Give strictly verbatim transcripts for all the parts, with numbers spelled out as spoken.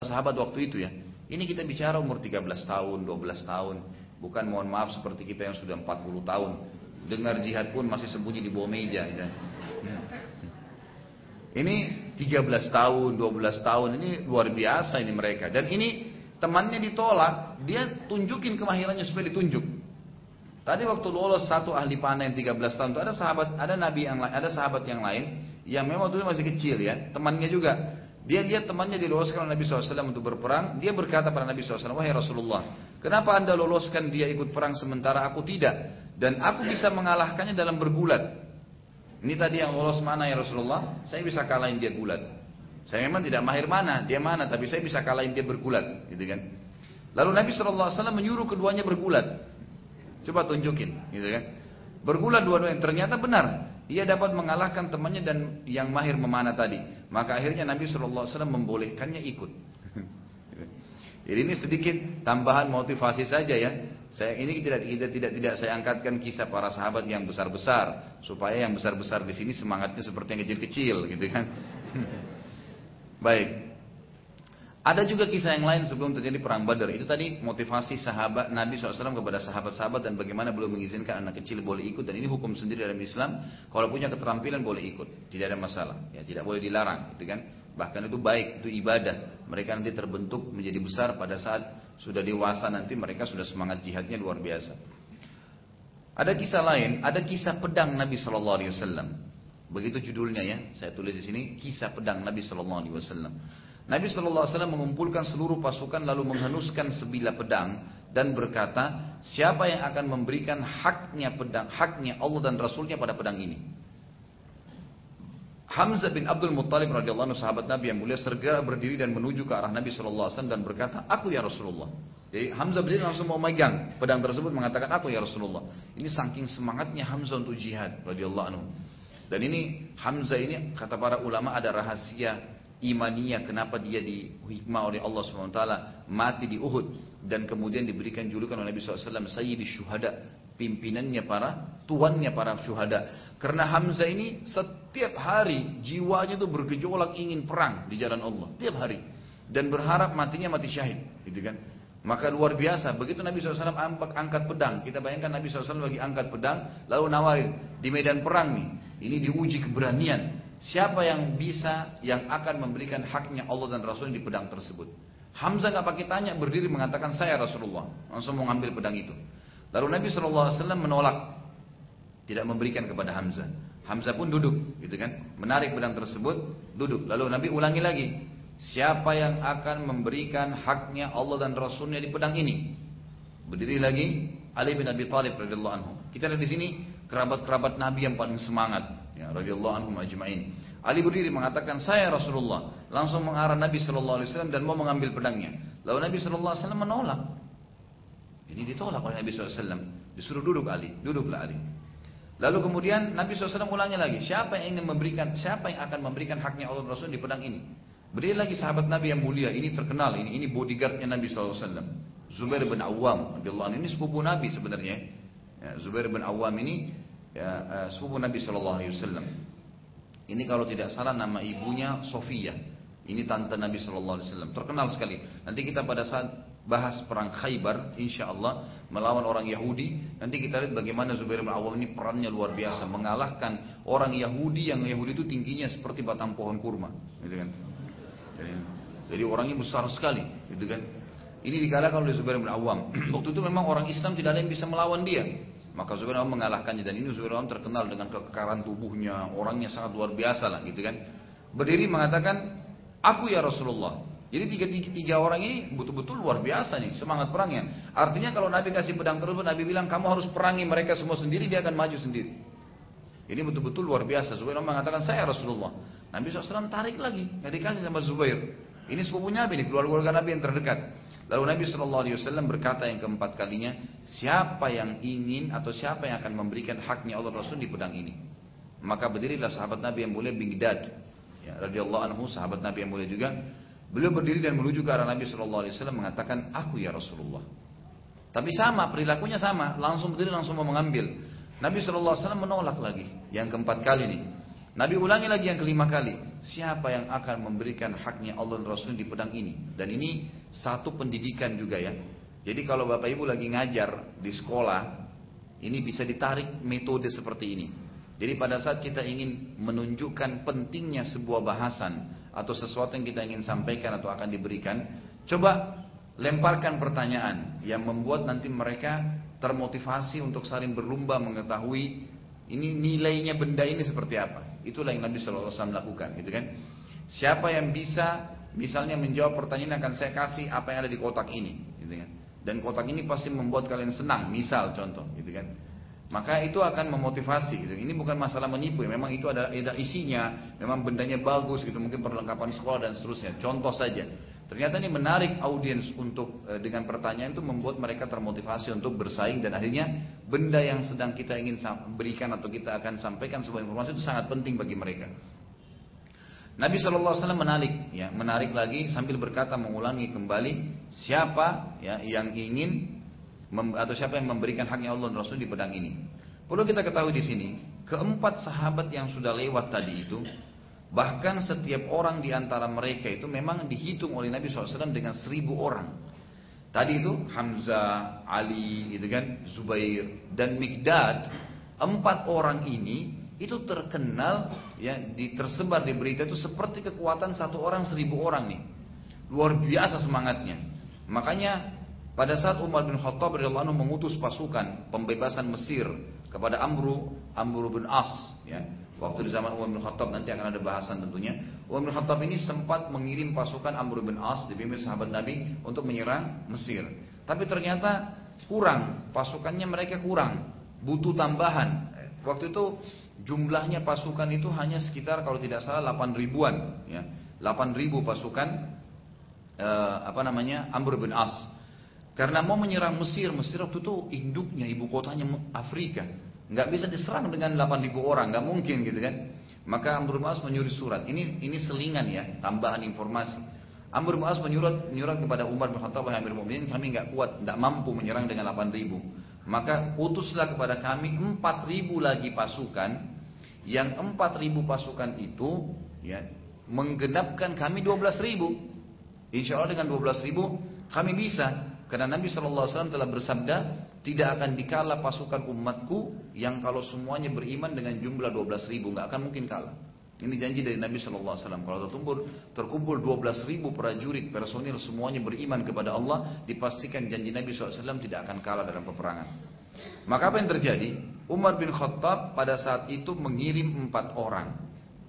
sahabat waktu itu ya. Ini kita bicara umur tiga belas tahun, dua belas tahun. Bukan mohon maaf seperti kita yang sudah empat puluh tahun. Dengar jihad pun masih sembunyi di bawah meja. Ya. Ini tiga belas tahun, dua belas tahun. Ini luar biasa ini mereka. Dan ini temannya ditolak. Dia tunjukin kemahirannya supaya ditunjuk. Tadi waktu lolos satu ahli panah yang tiga belas tahun itu ada sahabat, ada nabi yang lain, ada sahabat yang lain yang memang waktu itu masih kecil ya, temannya juga. Dia lihat temannya diloloskan oleh Nabi shallallahu alaihi wasallam untuk berperang. Dia berkata pada Nabi shallallahu alaihi wasallam, wahai Rasulullah, kenapa anda loloskan dia ikut perang sementara aku tidak? Dan aku bisa mengalahkannya dalam bergulat. Ini tadi yang lolos mana ya Rasulullah? Saya bisa kalahin dia gulat. Saya memang tidak mahir mana, dia mana, tapi saya bisa kalahin dia bergulat, gitu kan? Lalu Nabi shallallahu alaihi wasallam menyuruh keduanya bergulat. Coba tunjukin, gitu kan? Bergulat dua-duanya, ternyata benar. Ia dapat mengalahkan temannya dan yang mahir memanah tadi. Maka akhirnya Nabi shallallahu alaihi wasallam membolehkannya ikut. Jadi ini sedikit tambahan motivasi saja ya. Saya ini tidak tidak tidak tidak saya angkatkan kisah para sahabat yang besar-besar supaya yang besar-besar di sini semangatnya seperti yang kecil-kecil, gitu kan? Baik. Ada juga kisah yang lain sebelum terjadi perang Badar. Itu tadi motivasi sahabat Nabi shallallahu alaihi wasallam kepada sahabat-sahabat dan bagaimana belum mengizinkan anak kecil boleh ikut. Dan ini hukum sendiri dalam Islam. Kalau punya keterampilan boleh ikut, tidak ada masalah. Ya, tidak boleh dilarang, gitu kan? Bahkan itu baik, itu ibadah. Mereka nanti terbentuk menjadi besar pada saat sudah dewasa nanti mereka sudah semangat jihadnya luar biasa. Ada kisah lain, ada kisah pedang Nabi shallallahu alaihi wasallam. Begitu judulnya ya, saya tulis di sini kisah pedang Nabi shallallahu alaihi wasallam. Nabi shallallahu alaihi wasallam mengumpulkan seluruh pasukan lalu menghenuskan sebilah pedang dan berkata, siapa yang akan memberikan haknya pedang, haknya Allah dan Rasulnya pada pedang ini? Hamzah bin Abdul Muttalib radhiyallahu anhu sahabat Nabi yang mulia segera berdiri dan menuju ke arah Nabi shallallahu alaihi wasallam dan berkata, aku ya Rasulullah. Jadi Hamzah berdiri langsung mau megang pedang tersebut mengatakan, aku ya Rasulullah. Ini saking semangatnya Hamzah untuk jihad radhiyallahu anhu. Dan ini Hamzah ini kata para ulama ada rahasia imaniyah kenapa dia dihikmah oleh Allah subhanahu wa taala mati di Uhud dan kemudian diberikan julukan oleh Nabi shallallahu alaihi wasallam Sayyidus Syuhada, pimpinannya para tuannya para syuhada. Karena Hamzah ini setiap hari jiwanya itu bergejolak ingin perang di jalan Allah tiap hari dan berharap matinya mati syahid, gitu kan? Maka luar biasa begitu Nabi shallallahu alaihi wasallam angkat pedang. Kita bayangkan Nabi shallallahu alaihi wasallam lagi angkat pedang lalu nawarin di medan perang nih, ini diuji keberanian. Siapa yang bisa, yang akan memberikan haknya Allah dan Rasulnya di pedang tersebut? Hamzah nggak pakai tanya, berdiri mengatakan saya Rasulullah, langsung mau ngambil pedang itu. Lalu Nabi shallallahu alaihi wasallam menolak, tidak memberikan kepada Hamzah. Hamzah pun duduk, gitu kan? Menarik pedang tersebut, duduk. Lalu Nabi ulangi lagi, siapa yang akan memberikan haknya Allah dan Rasulnya di pedang ini? Berdiri lagi, Ali bin Abi Thalib radhiyallahu anhu. Kita lihat di sini kerabat-kerabat Nabi yang paling semangat. Ya, radhiyallahu anhum ajma'in. Ali berdiri mengatakan saya Rasulullah, langsung mengarah Nabi sallallahu alaihi wasallam dan mau mengambil pedangnya. Lalu Nabi sallallahu alaihi wasallam menolak. Ini ditolak oleh Nabi sallallahu alaihi wasallam. Disuruh duduk Ali, duduklah Ali. Lalu kemudian Nabi sallallahu alaihi wasallam ulangi lagi, siapa yang ingin memberikan, siapa yang akan memberikan haknya Allah dan Rasul di pedang ini? Berdiri lagi sahabat Nabi yang mulia, ini terkenal, ini ini bodyguardnya Nabi sallallahu alaihi wasallam. Zubair bin Awwam radhiyallahu anhu, ini sepupu Nabi sebenarnya. Ya, Zubair bin Awwam ini ya, uh, sepupu Nabi shallallahu alaihi wasallam. Ini kalau tidak salah nama ibunya Sofia. Ini tante Nabi shallallahu alaihi wasallam. Terkenal sekali. Nanti kita pada saat bahas perang Khaybar, insya Allah melawan orang Yahudi. Nanti kita lihat bagaimana Zubair bin Awwam ini perannya luar biasa, mengalahkan orang Yahudi yang Yahudi itu tingginya seperti batang pohon kurma, gitu kan? Jadi, jadi orangnya besar sekali, gitu kan? Ini dikalahkan oleh Zubair bin Awwam. Waktu itu memang orang Islam tidak ada yang bisa melawan dia. Maka Zubair bin Awwam mengalahkannya dan ini Zubair bin Awwam terkenal dengan kekekaran tubuhnya, orangnya sangat luar biasa lah, gitu kan? Berdiri mengatakan, aku ya Rasulullah. Jadi tiga, tiga, tiga orang ini betul-betul luar biasa nih semangat perangnya. Artinya kalau Nabi kasih pedang tersebut, Nabi bilang kamu harus perangi mereka semua sendiri, dia akan maju sendiri. Ini betul-betul luar biasa. Zubair bin Awwam mengatakan saya Rasulullah. Nabi shallallahu alaihi wasallam tarik lagi, nggak dikasih sama Zubair. Ini sepupunya Nabi, keluarga Nabi yang terdekat. Lalu Nabi shallallahu alaihi wasallam berkata yang keempat kalinya, siapa yang ingin atau siapa yang akan memberikan haknya Allah Rasul di pedang ini? Maka berdirilah sahabat Nabi yang mulia Bighdad, ya, radhiyallahu anhu, sahabat Nabi yang mulia juga. Beliau berdiri dan menuju ke arah Nabi shallallahu alaihi wasallam mengatakan, aku ya Rasulullah. Tapi sama, perilakunya sama, langsung berdiri langsung mau mengambil. Nabi shallallahu alaihi wasallam menolak lagi, yang keempat kali nih. Nabi ulangi lagi yang kelima kali. Siapa yang akan memberikan haknya Allah dan Rasul di pedang ini? Dan ini satu pendidikan juga ya. Jadi kalau Bapak Ibu lagi ngajar di sekolah, ini bisa ditarik metode seperti ini. Jadi pada saat kita ingin menunjukkan pentingnya sebuah bahasan atau sesuatu yang kita ingin sampaikan atau akan diberikan, coba lemparkan pertanyaan yang membuat nanti mereka termotivasi untuk saling berlomba mengetahui ini nilainya benda ini seperti apa. Itulah yang Nabi shallallahu alaihi wasallam lakukan, gitu kan? Siapa yang bisa misalnya menjawab pertanyaan akan saya kasih apa yang ada di kotak ini, gitu kan? Dan kotak ini pasti membuat kalian senang, misal contoh, gitu kan? Maka itu akan memotivasi, gitu. Ini bukan masalah menipu, ya. Memang itu ada, ada isinya, memang bendanya bagus, gitu. Mungkin perlengkapan sekolah dan seterusnya. Contoh saja. Ternyata ini menarik audiens untuk e, dengan pertanyaan itu membuat mereka termotivasi untuk bersaing dan akhirnya benda yang sedang kita ingin berikan atau kita akan sampaikan sebuah informasi itu sangat penting bagi mereka. Nabi shallallahu alaihi wasallam menarik, ya, menarik lagi sambil berkata mengulangi kembali siapa ya yang ingin mem, atau siapa yang memberikan haknya Allah dan Rasul di pedang ini. Perlu kita ketahui di sini keempat sahabat yang sudah lewat tadi itu. Bahkan setiap orang di antara mereka itu memang dihitung oleh Nabi shallallahu alaihi wasallam dengan seribu orang. Tadi itu Hamzah, Ali, gitu kan, Zubair dan Mikdad. Empat orang ini itu terkenal ya di tersebar di berita itu seperti kekuatan satu orang seribu orang nih. Luar biasa semangatnya. Makanya pada saat Umar bin Khattab radhiyallahu anhu mengutus pasukan pembebasan Mesir kepada Amru Amru bin As ya. Waktu di zaman Umar bin Khattab, nanti akan ada bahasan tentunya. Umar bin Khattab ini sempat mengirim pasukan Amr bin As dipimpin sahabat Nabi untuk menyerang Mesir. Tapi ternyata kurang, pasukannya mereka kurang, butuh tambahan. Waktu itu jumlahnya pasukan itu hanya sekitar kalau tidak salah delapan ribuan, ya. delapan ribu pasukan eh, apa namanya Amr bin As. Karena mau menyerang Mesir, Mesir waktu itu induknya, ibu kotanya Afrika. Nggak bisa diserang dengan delapan ribu orang, nggak mungkin gitu kan. Maka Amr bin As menyuruh surat. Ini ini selingan ya, tambahan informasi. Amr bin As menyurat menyurat kepada Umar bin Khattab, wahai Amirul Mukminin, kami nggak kuat, nggak mampu menyerang dengan delapan ribu. Maka utuslah kepada kami empat ribu lagi pasukan. Yang empat ribu pasukan itu ya menggenapkan kami dua belas ribu. Insya Allah dengan dua belas ribu kami bisa. Karena Nabi shallallahu alaihi wasallam telah bersabda, tidak akan dikalah pasukan umatku yang kalau semuanya beriman dengan jumlah dua belas ribu, nggak akan mungkin kalah. Ini janji dari Nabi shallallahu alaihi wasallam. Kalau terkumpul, terkumpul dua belas ribu prajurit personil semuanya beriman kepada Allah, dipastikan janji Nabi shallallahu alaihi wasallam tidak akan kalah dalam peperangan. Maka apa yang terjadi? Umar bin Khattab pada saat itu mengirim empat orang.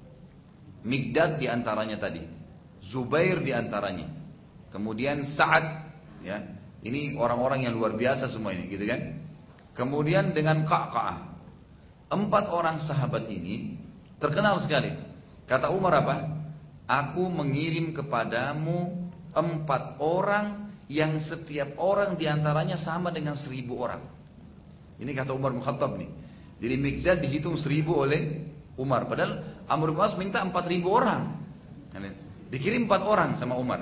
Mikdad diantaranya tadi, Zubair diantaranya, kemudian Sa'ad, ya. Ini orang-orang yang luar biasa semua ini, gitu kan? Kemudian dengan Qa'qa'ah. Empat orang sahabat ini terkenal sekali. Kata Umar apa? Aku mengirim kepadamu empat orang yang setiap orang diantaranya sama dengan seribu orang. Ini kata Umar bin Khattab nih. Jadi Mikdad dihitung seribu oleh Umar. Padahal Amr bin As minta empat ribu orang. Dikirim empat orang sama Umar.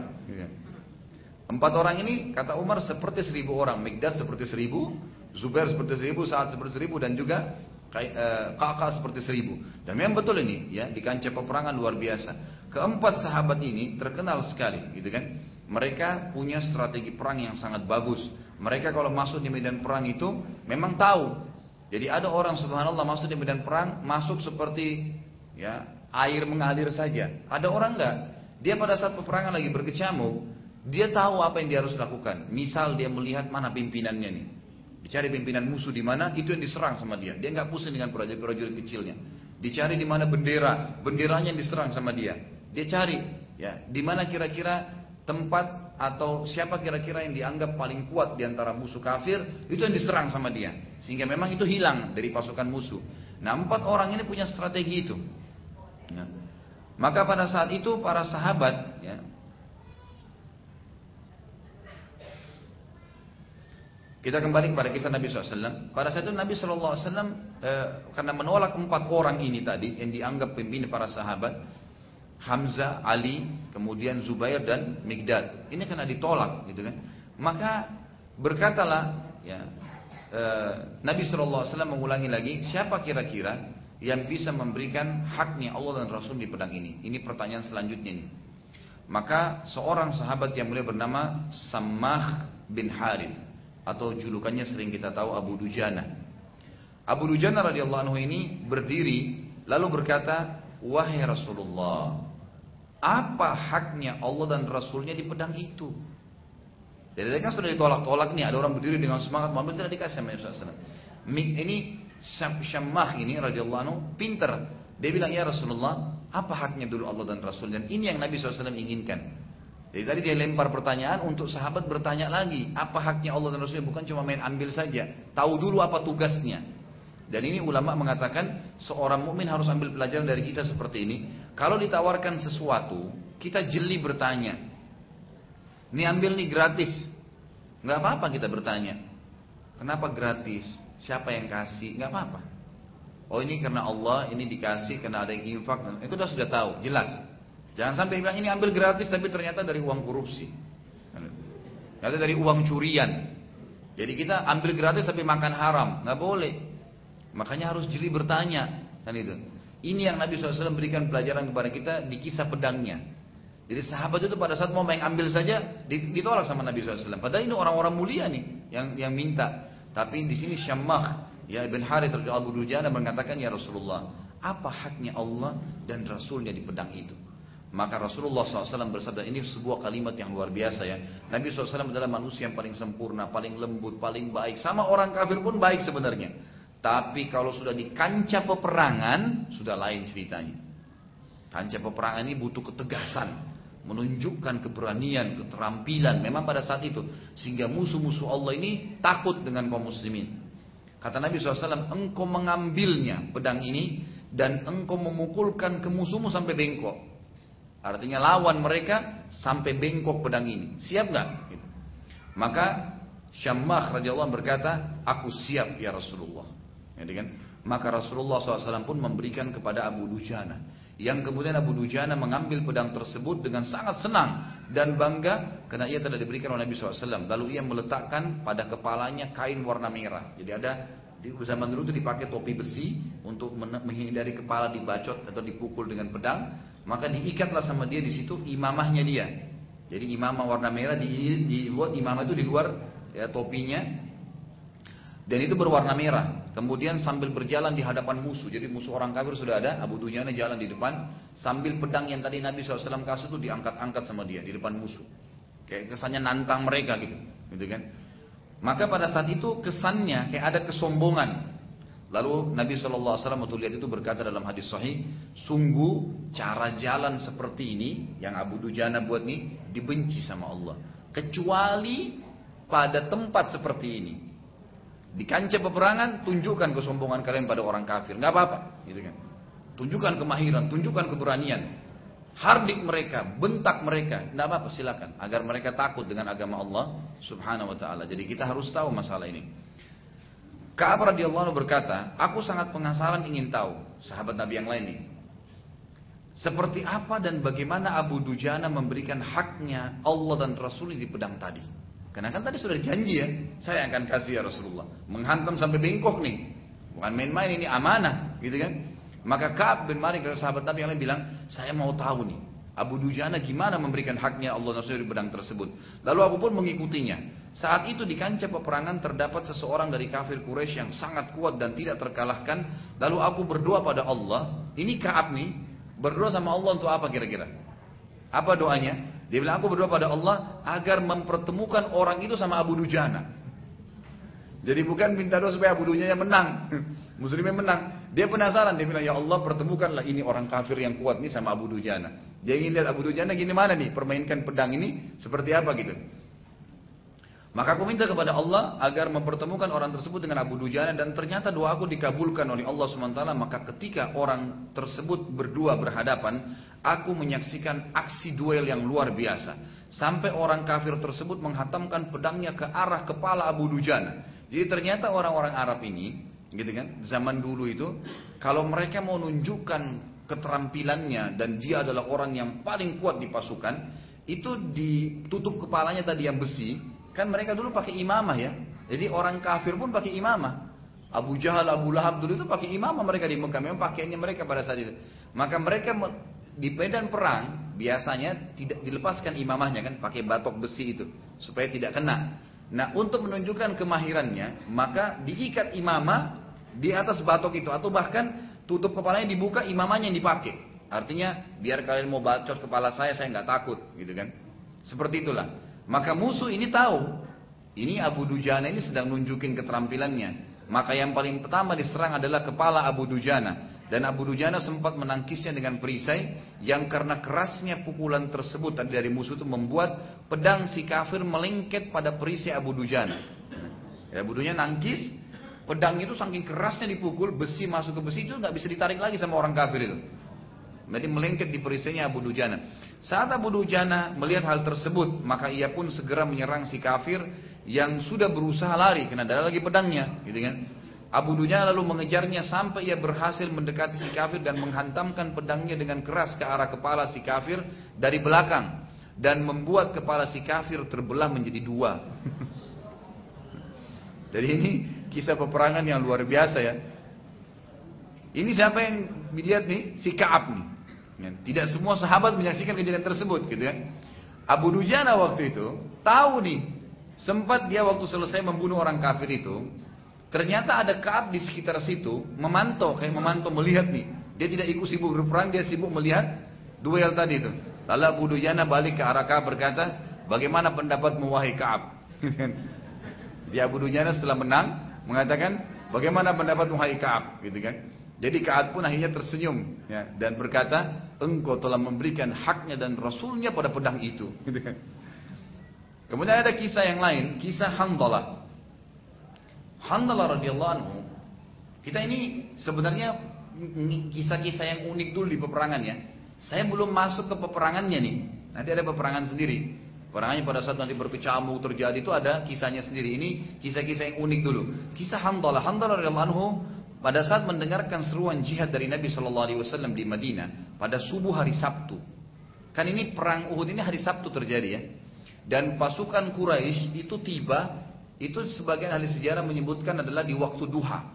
Empat orang ini kata Umar seperti seribu orang. Mikdad seperti seribu, Zubair seperti seribu, Sa'ad seperti seribu, dan juga Qa'qa'ah seperti seribu. Dan memang betul ini ya, di kancah peperangan luar biasa. Keempat sahabat ini terkenal sekali, gitu kan? Mereka punya strategi perang yang sangat bagus. Mereka kalau masuk di medan perang itu memang tahu. Jadi ada orang subhanallah masuk di medan perang, masuk seperti ya air mengalir saja. Ada orang enggak? Dia pada saat peperangan lagi berkecamuk, dia tahu apa yang dia harus lakukan. Misal dia melihat mana pimpinannya nih, dicari pimpinan musuh di mana, itu yang diserang sama dia. Dia nggak pusing dengan prajurit-prajurit kecilnya. Dicari di mana bendera, benderanya yang diserang sama dia. Dia cari, ya, di mana kira-kira tempat atau siapa kira-kira yang dianggap paling kuat di antara musuh kafir, itu yang diserang sama dia. Sehingga memang itu hilang dari pasukan musuh. Nah, empat orang ini punya strategi itu. Nah, maka pada saat itu para sahabat, ya, kita kembali kepada kisah Nabi shallallahu alaihi wasallam. Pada saat itu Nabi shallallahu alaihi wasallam eh, karena menolak empat orang ini tadi yang dianggap pimpinan para sahabat, Hamzah, Ali, kemudian Zubair dan Mikdad. Ini karena ditolak, gitu kan? Maka berkatalah, ya, eh, Nabi shallallahu alaihi wasallam mengulangi lagi, siapa kira-kira yang bisa memberikan haknya Allah dan Rasul di pedang ini? Ini pertanyaan selanjutnya nih. Maka seorang sahabat yang mulia bernama Sammah bin Harith, atau julukannya sering kita tahu Abu Dujana. Abu Dujana radhiyallahu anhu ini berdiri lalu berkata, wahai Rasulullah, apa haknya Allah dan Rasulnya di pedang itu? Jadi kan sudah ditolak-tolak nih, ada orang berdiri dengan semangat mengambil, tidak dikasih sama Nabi shallallahu alaihi wasallam. Ini Syammah ini radhiyallahu anhu pinter. Dia bilang, ya Rasulullah, apa haknya dulu Allah dan Rasul? Dan ini yang Nabi shallallahu alaihi wasallam inginkan. Jadi tadi dia lempar pertanyaan untuk sahabat bertanya lagi, apa haknya Allah dan Rasulnya? Bukan cuma main ambil saja, tahu dulu apa tugasnya. Dan ini ulama mengatakan seorang mukmin harus ambil pelajaran dari kita seperti ini. Kalau ditawarkan sesuatu, kita jeli bertanya. Ini ambil nih gratis, nggak apa-apa kita bertanya. Kenapa gratis? Siapa yang kasih? Nggak apa-apa. Oh ini karena Allah, ini dikasih karena ada yang infak. Itu sudah sudah tahu, jelas. Jangan sampai bilang ini ambil gratis tapi ternyata dari uang korupsi, ternyata dari uang curian. Jadi kita ambil gratis tapi makan haram, nggak boleh. Makanya harus jeli bertanya, kan itu. Ini yang Nabi shallallahu alaihi wasallam berikan pelajaran kepada kita di kisah pedangnya. Jadi sahabat itu pada saat mau main ambil saja ditolak sama Nabi shallallahu alaihi wasallam. Padahal ini orang-orang mulia nih yang yang minta. Tapi di sini Syammah ya Ibn Harith radhiyallahu Abu Dujana mengatakan, ya Rasulullah, apa haknya Allah dan Rasulnya di pedang itu? Maka Rasulullah shallallahu alaihi wasallam bersabda, ini sebuah kalimat yang luar biasa ya. Nabi shallallahu alaihi wasallam adalah manusia yang paling sempurna, paling lembut, paling baik. Sama orang kafir pun baik sebenarnya. Tapi kalau sudah di kancah peperangan, sudah lain ceritanya. Kancah peperangan ini butuh ketegasan, menunjukkan keberanian, keterampilan memang pada saat itu, sehingga musuh-musuh Allah ini takut dengan kaum muslimin. Kata Nabi shallallahu alaihi wasallam, engkau mengambilnya pedang ini dan engkau memukulkan ke musuhmu sampai bengkok. Artinya lawan mereka sampai bengkok pedang ini. Siap nggak? Gitu. Maka Syammah radhiyallahu anhu berkata, aku siap ya Rasulullah. Gitu kan? Maka Rasulullah shallallahu alaihi wasallam pun memberikan kepada Abu Dujana. Yang kemudian Abu Dujana mengambil pedang tersebut dengan sangat senang dan bangga karena ia telah diberikan oleh Nabi shallallahu alaihi wasallam. Lalu ia meletakkan pada kepalanya kain warna merah. Jadi ada di zaman dulu itu dipakai topi besi untuk menghindari kepala dibacot atau dipukul dengan pedang. Maka diikatlah sama dia di situ imamahnya dia. Jadi imamah warna merah dibuat imamah itu di luar ya, topinya. Dan itu berwarna merah. Kemudian sambil berjalan di hadapan musuh. Jadi musuh orang kafir sudah ada. Abu Dujana jalan di depan. Sambil pedang yang tadi Nabi shallallahu alaihi wasallam kasih itu diangkat-angkat sama dia di depan musuh. Kayak kesannya nantang mereka gitu. Gitu kan. Maka pada saat itu kesannya kayak ada kesombongan. Lalu Nabi shallallahu alaihi wasallam waktu lihat itu berkata dalam hadis sahih, sungguh cara jalan seperti ini yang Abu Dujana buat nih dibenci sama Allah. Kecuali pada tempat seperti ini. Di kancah peperangan, tunjukkan kesombongan kalian pada orang kafir, nggak apa-apa, gitu kan? Tunjukkan kemahiran, tunjukkan keberanian, hardik mereka, bentak mereka, nggak apa-apa, silakan, agar mereka takut dengan agama Allah Subhanahu Wa Taala. Jadi kita harus tahu masalah ini. Ka'ab radhiyallahu anhu berkata, aku sangat penasaran ingin tahu sahabat Nabi yang lain nih, seperti apa dan bagaimana Abu Dujana memberikan haknya Allah dan Rasul di pedang tadi. Karena kan tadi sudah janji ya, saya akan kasih ya Rasulullah. Menghantam sampai bengkok nih. Bukan main-main, ini amanah, gitu kan? Maka Ka'ab bin Malik dari sahabat Nabi yang lain bilang, saya mau tahu nih, Abu Dujana gimana memberikan haknya Allah dan Rasul di pedang tersebut. Lalu aku pun mengikutinya. Saat itu di kancah peperangan terdapat seseorang dari kafir Quraisy yang sangat kuat dan tidak terkalahkan. Lalu aku berdoa pada Allah. Ini Ka'ab nih, berdoa sama Allah untuk apa kira-kira? Apa doanya? Dia bilang, aku berdoa pada Allah agar mempertemukan orang itu sama Abu Dujana. Jadi bukan minta doa supaya Abu Dujana menang, Muslimnya menang. Dia penasaran, dia bilang, ya Allah pertemukanlah ini orang kafir yang kuat nih sama Abu Dujana. Dia ingin lihat Abu Dujana gini mana nih, permainkan pedang ini seperti apa gitu. Maka aku minta kepada Allah agar mempertemukan orang tersebut dengan Abu Dujana, dan ternyata doa aku dikabulkan oleh Allah subhanahu wa taala. Maka ketika orang tersebut berdua berhadapan, aku menyaksikan aksi duel yang luar biasa. Sampai orang kafir tersebut menghantamkan pedangnya ke arah kepala Abu Dujana. Jadi ternyata orang-orang Arab ini, gitu kan, zaman dulu itu, kalau mereka mau menunjukkan keterampilannya dan dia adalah orang yang paling kuat di pasukan, itu ditutup kepalanya tadi yang besi. Kan mereka dulu pakai imamah ya. Jadi orang kafir pun pakai imamah. Abu Jahal, Abu Lahab dulu itu pakai imamah mereka di Mekah, memang pakaiannya mereka pada saat itu. Maka mereka di medan perang biasanya tidak dilepaskan imamahnya kan, pakai batok besi itu supaya tidak kena. Nah, untuk menunjukkan kemahirannya, maka diikat imamah di atas batok itu, atau bahkan tutup kepalanya dibuka, imamahnya yang dipakai. Artinya biar kalian mau bacot kepala saya, saya nggak takut, gitu kan? Seperti itulah. Maka musuh ini tahu, ini Abu Dujana ini sedang nunjukin keterampilannya. Maka yang paling pertama diserang adalah kepala Abu Dujana. Dan Abu Dujana sempat menangkisnya dengan perisai yang karena kerasnya pukulan tersebut dari musuh itu membuat pedang si kafir melengket pada perisai Abu Dujana. Ya, Abu Dujana nangkis, pedang itu saking kerasnya dipukul, besi masuk ke besi itu nggak bisa ditarik lagi sama orang kafir itu. Jadi melengket di perisainya Abu Dujana. Saat Abu Dujana melihat hal tersebut, maka ia pun segera menyerang si kafir yang sudah berusaha lari karena ada lagi pedangnya, gitu kan? Abu Dujana lalu mengejarnya sampai ia berhasil mendekati si kafir dan menghantamkan pedangnya dengan keras ke arah kepala si kafir dari belakang dan membuat kepala si kafir terbelah menjadi dua. Jadi ini kisah peperangan yang luar biasa ya. Ini siapa yang dilihat nih? Si Ka'ab nih. Tidak semua sahabat menyaksikan kejadian tersebut, gitu ya. Abu Dujana waktu itu tahu nih, sempat dia waktu selesai membunuh orang kafir itu, ternyata ada Ka'ab di sekitar situ, memantau, kayak memantau melihat nih. Dia tidak ikut sibuk berperang, dia sibuk melihat duel tadi itu. Lalu Abu Dujana balik ke arah Ka'ab berkata, bagaimana pendapatmu wahai Ka'ab? Dia Abu Dujana setelah menang mengatakan, bagaimana pendapatmu wahai Ka'ab? Gitu kan? Jadi Ka'ab pun akhirnya tersenyum ya, dan berkata, engkau telah memberikan haknya dan rasulnya pada pedang itu. Gitu kan? Kemudian ada kisah yang lain, kisah Handalah. Handalah radhiyallahu anhu. Kita ini sebenarnya kisah-kisah yang unik dulu di peperangan ya. Saya belum masuk ke peperangannya nih. Nanti ada peperangan sendiri. Peperangannya pada saat nanti berkecamuk terjadi itu ada kisahnya sendiri. Ini kisah-kisah yang unik dulu. Kisah Handalah. Handalah radhiyallahu anhu pada saat mendengarkan seruan jihad dari Nabi shallallahu alaihi wasallam di Madinah pada subuh hari Sabtu. Kan ini perang Uhud ini hari Sabtu terjadi ya. Dan pasukan Quraisy itu tiba, itu sebagian ahli sejarah menyebutkan adalah di waktu duha.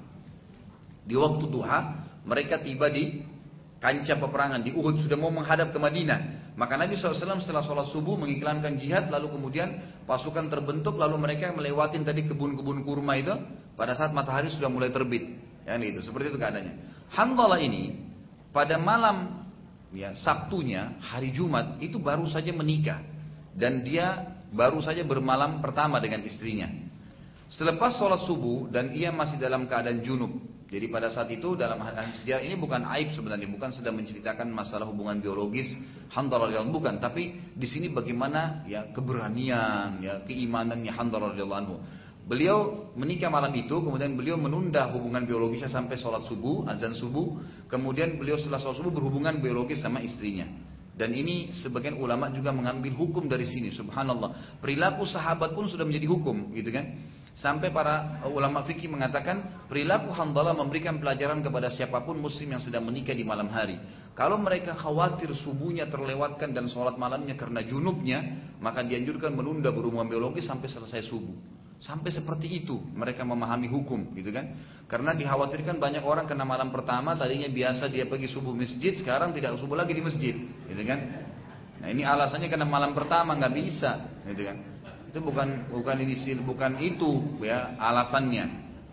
Di waktu duha mereka tiba di kancah peperangan di Uhud, sudah mau menghadap ke Madinah. Maka Nabi shallallahu alaihi wasallam setelah sholat subuh mengiklankan jihad, lalu kemudian pasukan terbentuk, lalu mereka melewatin tadi kebun-kebun kurma itu pada saat matahari sudah mulai terbit. Ya, itu seperti itu keadaannya. Handalah ini pada malam ya Sabtunya hari Jumat itu baru saja menikah dan dia baru saja bermalam pertama dengan istrinya. Selepas sholat subuh dan ia masih dalam keadaan junub. Jadi pada saat itu dalam hadis sejarah ini bukan aib sebenarnya, bukan sedang menceritakan masalah hubungan biologis Handalah radhiyallahu anhu, bukan, tapi di sini bagaimana ya keberanian, ya keimanannya Handalah radhiyallahu anhu. Beliau menikah malam itu, kemudian beliau menunda hubungan biologisnya sampai sholat subuh, azan subuh. Kemudian beliau setelah sholat subuh berhubungan biologis sama istrinya. Dan ini sebagian ulama juga mengambil hukum dari sini, subhanallah. Perilaku sahabat pun sudah menjadi hukum, gitu kan? Sampai para ulama fikih mengatakan perilaku Handalah memberikan pelajaran kepada siapapun muslim yang sedang menikah di malam hari. Kalau mereka khawatir subuhnya terlewatkan dan sholat malamnya karena junubnya, maka dianjurkan menunda berhubungan biologis sampai selesai subuh. Sampai seperti itu mereka memahami hukum, gitu kan? Karena dikhawatirkan banyak orang kena malam pertama, tadinya biasa dia pergi subuh masjid, sekarang tidak subuh lagi di masjid, gitu kan? Nah ini alasannya karena malam pertama nggak bisa, gitu kan? Itu bukan bukan ini bukan itu ya alasannya.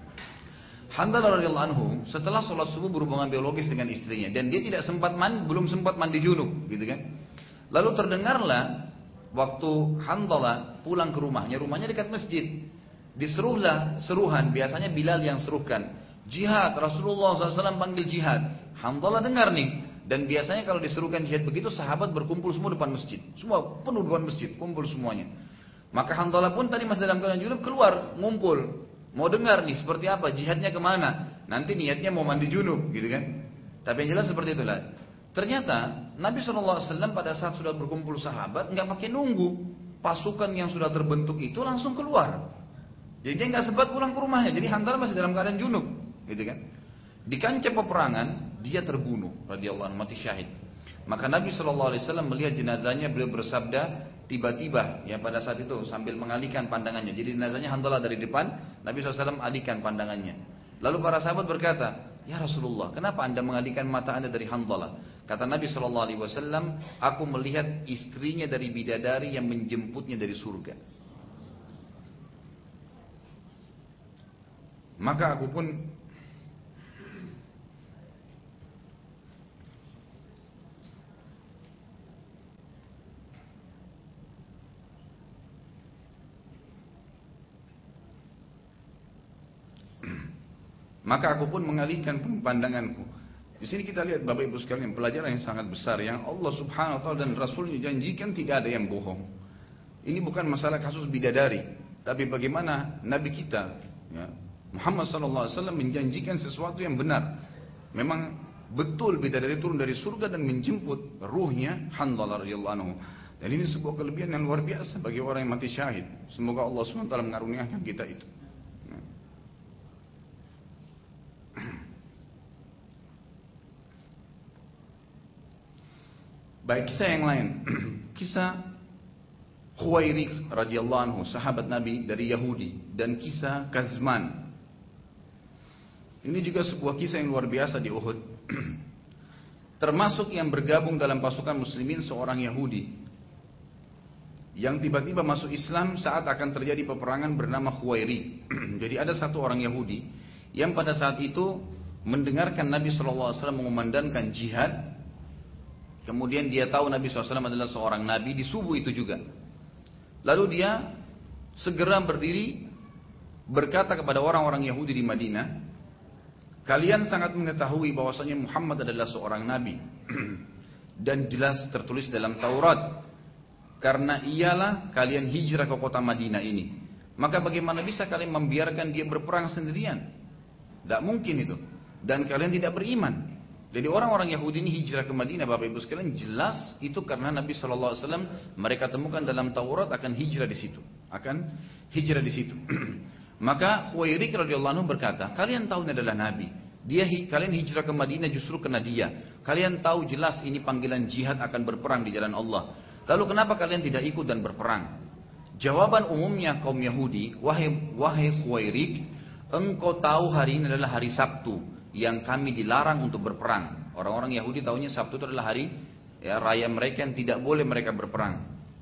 Handalah radhiyallahu anhu setelah sholat subuh berhubungan biologis dengan istrinya dan dia tidak sempat mandi, belum sempat mandi junub, gitu kan? Lalu terdengarlah waktu Handalah pulang ke rumahnya, rumahnya dekat masjid. Diseruhlah seruhan, biasanya Bilal yang seruhkan. Jihad, Rasulullah shallallahu alaihi wasallam panggil jihad. Handalah dengar nih. Dan biasanya kalau diserukan jihad begitu, sahabat berkumpul semua depan masjid. Semua penuh depan masjid, kumpul semuanya. Maka Handalah pun tadi masih dalam keadaan junub, keluar, ngumpul. Mau dengar nih, seperti apa, jihadnya kemana. Nanti niatnya mau mandi junub, gitu kan. Tapi yang jelas seperti itulah. Ternyata Nabi shallallahu alaihi wasallam pada saat sudah berkumpul sahabat, nggak pakai nunggu. Pasukan yang sudah terbentuk itu langsung keluar. Jadi dia nggak sempat pulang ke rumahnya. Jadi Handalah masih dalam keadaan junub, gitu kan? Di kancah peperangan dia terbunuh, radhiyallahu anhu, mati syahid. Maka Nabi shallallahu alaihi wasallam melihat jenazahnya, beliau bersabda, tiba-tiba ya pada saat itu sambil mengalihkan pandangannya. Jadi jenazahnya Handalah dari depan, Nabi shallallahu alaihi wasallam alihkan pandangannya. Lalu para sahabat berkata, ya Rasulullah, kenapa anda mengalihkan mata anda dari Hanzalah? Kata Nabi shallallahu alaihi wasallam, aku melihat istrinya dari bidadari yang menjemputnya dari surga. Maka aku pun Maka aku pun mengalihkan pandanganku. Di sini kita lihat Bapak Ibu sekalian pelajaran yang sangat besar yang Allah Subhanahu wa taala dan Rasulnya janjikan tidak ada yang bohong. Ini bukan masalah kasus bidadari, tapi bagaimana Nabi kita ya, Muhammad sallallahu alaihi wasallam menjanjikan sesuatu yang benar. Memang betul bidadari turun dari surga dan menjemput ruhnya Hanzalah radhiyallahu anhu. Dan ini sebuah kelebihan yang luar biasa bagi orang yang mati syahid. Semoga Allah subhanahu wa taala mengaruniakan kita itu. Baik, kisah yang lain. Kisah Khuwairiq radhiyallahu anhu, sahabat Nabi dari Yahudi, dan kisah Kazman. Ini juga sebuah kisah yang luar biasa di Uhud. Termasuk yang bergabung dalam pasukan muslimin seorang Yahudi yang tiba-tiba masuk Islam saat akan terjadi peperangan bernama Khuwairiq. Jadi ada satu orang Yahudi yang pada saat itu mendengarkan Nabi shallallahu alaihi wasallam mengumandangkan jihad. Kemudian dia tahu Nabi shallallahu alaihi wasallam adalah seorang Nabi di subuh itu juga. Lalu dia segera berdiri berkata kepada orang-orang Yahudi di Madinah, kalian sangat mengetahui bahwasanya Muhammad adalah seorang Nabi. Dan jelas tertulis dalam Taurat. Karena ialah kalian hijrah ke kota Madinah ini. Maka bagaimana bisa kalian membiarkan dia berperang sendirian? Tidak mungkin itu. Dan kalian tidak beriman. Jadi orang-orang Yahudi ini hijrah ke Madinah, Bapak Ibu sekalian, jelas itu karena Nabi shallallahu alaihi wasallam mereka temukan dalam Taurat akan hijrah di situ, akan hijrah di situ. Maka Khuwairiq radhiyallahu anhu berkata, kalian tahu ini adalah Nabi. Dia kalian hijrah ke Madinah justru karena dia. Kalian tahu jelas ini panggilan jihad akan berperang di jalan Allah. Lalu kenapa kalian tidak ikut dan berperang? Jawaban umumnya kaum Yahudi, wahai wahai Khuwairiq, engkau tahu hari ini adalah hari Sabtu yang kami dilarang untuk berperang. Orang-orang Yahudi tahunya Sabtu itu adalah hari ya, raya mereka yang tidak boleh mereka berperang.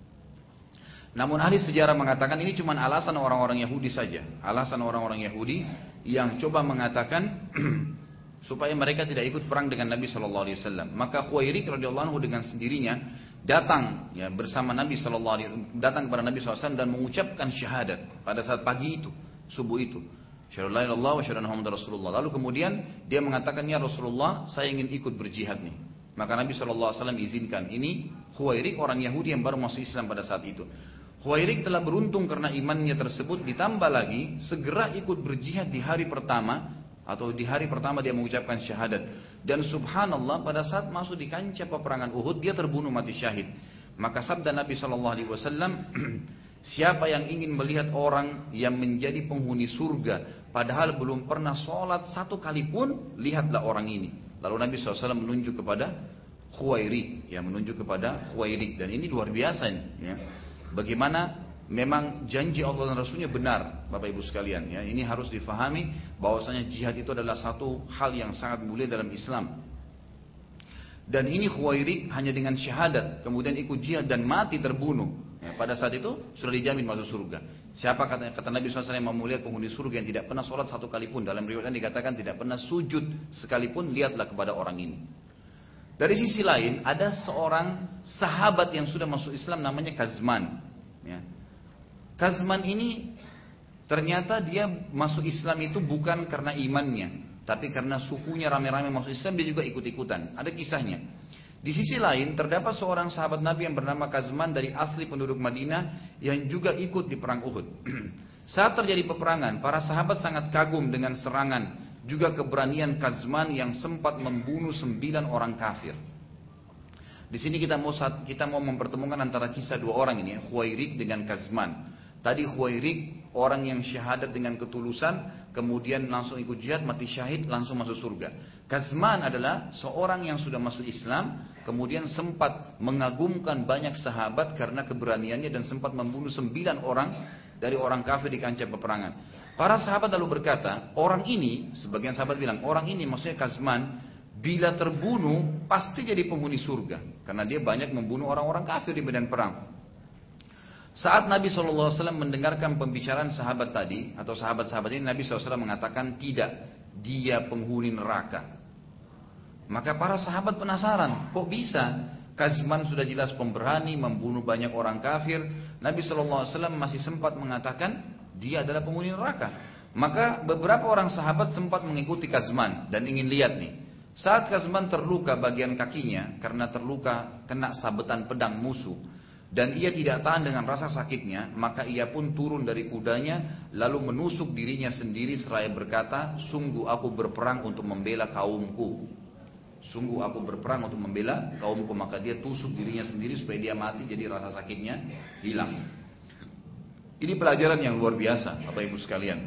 Namun ahli sejarah mengatakan ini cuma alasan orang-orang Yahudi saja. Alasan orang-orang Yahudi yang coba mengatakan supaya mereka tidak ikut perang dengan Nabi shallallahu alaihi wasallam. Maka Khuwairiq radhiyallahu anhu dengan sendirinya datang ya bersama Nabi shallallahu alaihi wasallam, datang kepada Nabi shallallahu alaihi wasallam dan mengucapkan syahadat pada saat pagi itu, subuh itu. Syahadu la ilaha illallah wa syahadu anna Muhammadar Rasulullah. Lalu kemudian dia mengatakan, ya Rasulullah, saya ingin ikut berjihad nih. Maka Nabi shallallahu alaihi wasallam izinkan. Ini Khuwairiq orang Yahudi yang baru masuk Islam pada saat itu. Khuwairiq telah beruntung karena imannya tersebut, ditambah lagi segera ikut berjihad di hari pertama atau di hari pertama dia mengucapkan syahadat. Dan subhanallah pada saat masuk di kancah peperangan Uhud dia terbunuh mati syahid. Maka sabda Nabi shallallahu alaihi wasallam, siapa yang ingin melihat orang yang menjadi penghuni surga padahal belum pernah sholat satu kali pun, lihatlah orang ini. Lalu Nabi shallallahu alaihi wasallam menunjuk kepada Khuwairiq, ya menunjuk kepada Khuwairiq. Dan ini luar biasa ini, ya. Bagaimana memang janji Allah dan Rasulnya benar, Bapak Ibu sekalian. Ya, ini harus difahami bahwasanya jihad itu adalah satu hal yang sangat mulia dalam Islam. Dan ini Khuwairiq hanya dengan syahadat kemudian ikut jihad dan mati terbunuh. Ya, pada saat itu sudah dijamin masuk surga. Siapa kata, kata Nabi shallallahu alaihi wasallam yang mau melihat penghuni surga yang tidak pernah sholat satu kali pun, dalam riwayat dikatakan tidak pernah sujud sekalipun, lihatlah kepada orang ini. Dari sisi lain ada seorang sahabat yang sudah masuk Islam namanya Kazman. Ya. Kazman ini ternyata dia masuk Islam itu bukan karena imannya, tapi karena sukunya rame-rame masuk Islam dia juga ikut-ikutan. Ada kisahnya. Di sisi lain terdapat seorang sahabat Nabi yang bernama Kazman dari asli penduduk Madinah yang juga ikut di perang Uhud. Saat terjadi peperangan, para sahabat sangat kagum dengan serangan juga keberanian Kazman yang sempat membunuh sembilan orang kafir. Di sini kita mau kita mau mempertemukan antara kisah dua orang ini, Khuwairiq dengan Kazman. Tadi Khuwairiq orang yang syahadat dengan ketulusan, kemudian langsung ikut jihad, mati syahid, langsung masuk surga. Kazman adalah seorang yang sudah masuk Islam, kemudian sempat mengagumkan banyak sahabat karena keberaniannya dan sempat membunuh sembilan orang dari orang kafir di kancah peperangan. Para sahabat lalu berkata, orang ini, sebagian sahabat bilang, orang ini maksudnya Kazman, bila terbunuh pasti jadi penghuni surga. Karena dia banyak membunuh orang-orang kafir di medan perang. Saat Nabi shallallahu alaihi wasallam mendengarkan pembicaraan sahabat tadi, atau sahabat-sahabat ini, Nabi shallallahu alaihi wasallam mengatakan, tidak, dia penghuni neraka. Maka para sahabat penasaran, kok bisa? Kazman sudah jelas pemberani, membunuh banyak orang kafir. Nabi shallallahu alaihi wasallam masih sempat mengatakan, dia adalah penghuni neraka. Maka beberapa orang sahabat sempat mengikuti Kazman dan ingin lihat nih. Saat Kazman terluka bagian kakinya karena terluka kena sabetan pedang musuh dan ia tidak tahan dengan rasa sakitnya, maka ia pun turun dari kudanya lalu menusuk dirinya sendiri seraya berkata, sungguh aku berperang untuk membela kaumku. Sungguh aku berperang untuk membela kaumku. Maka dia tusuk dirinya sendiri supaya dia mati, jadi rasa sakitnya hilang. Ini pelajaran yang luar biasa, Bapak Ibu sekalian.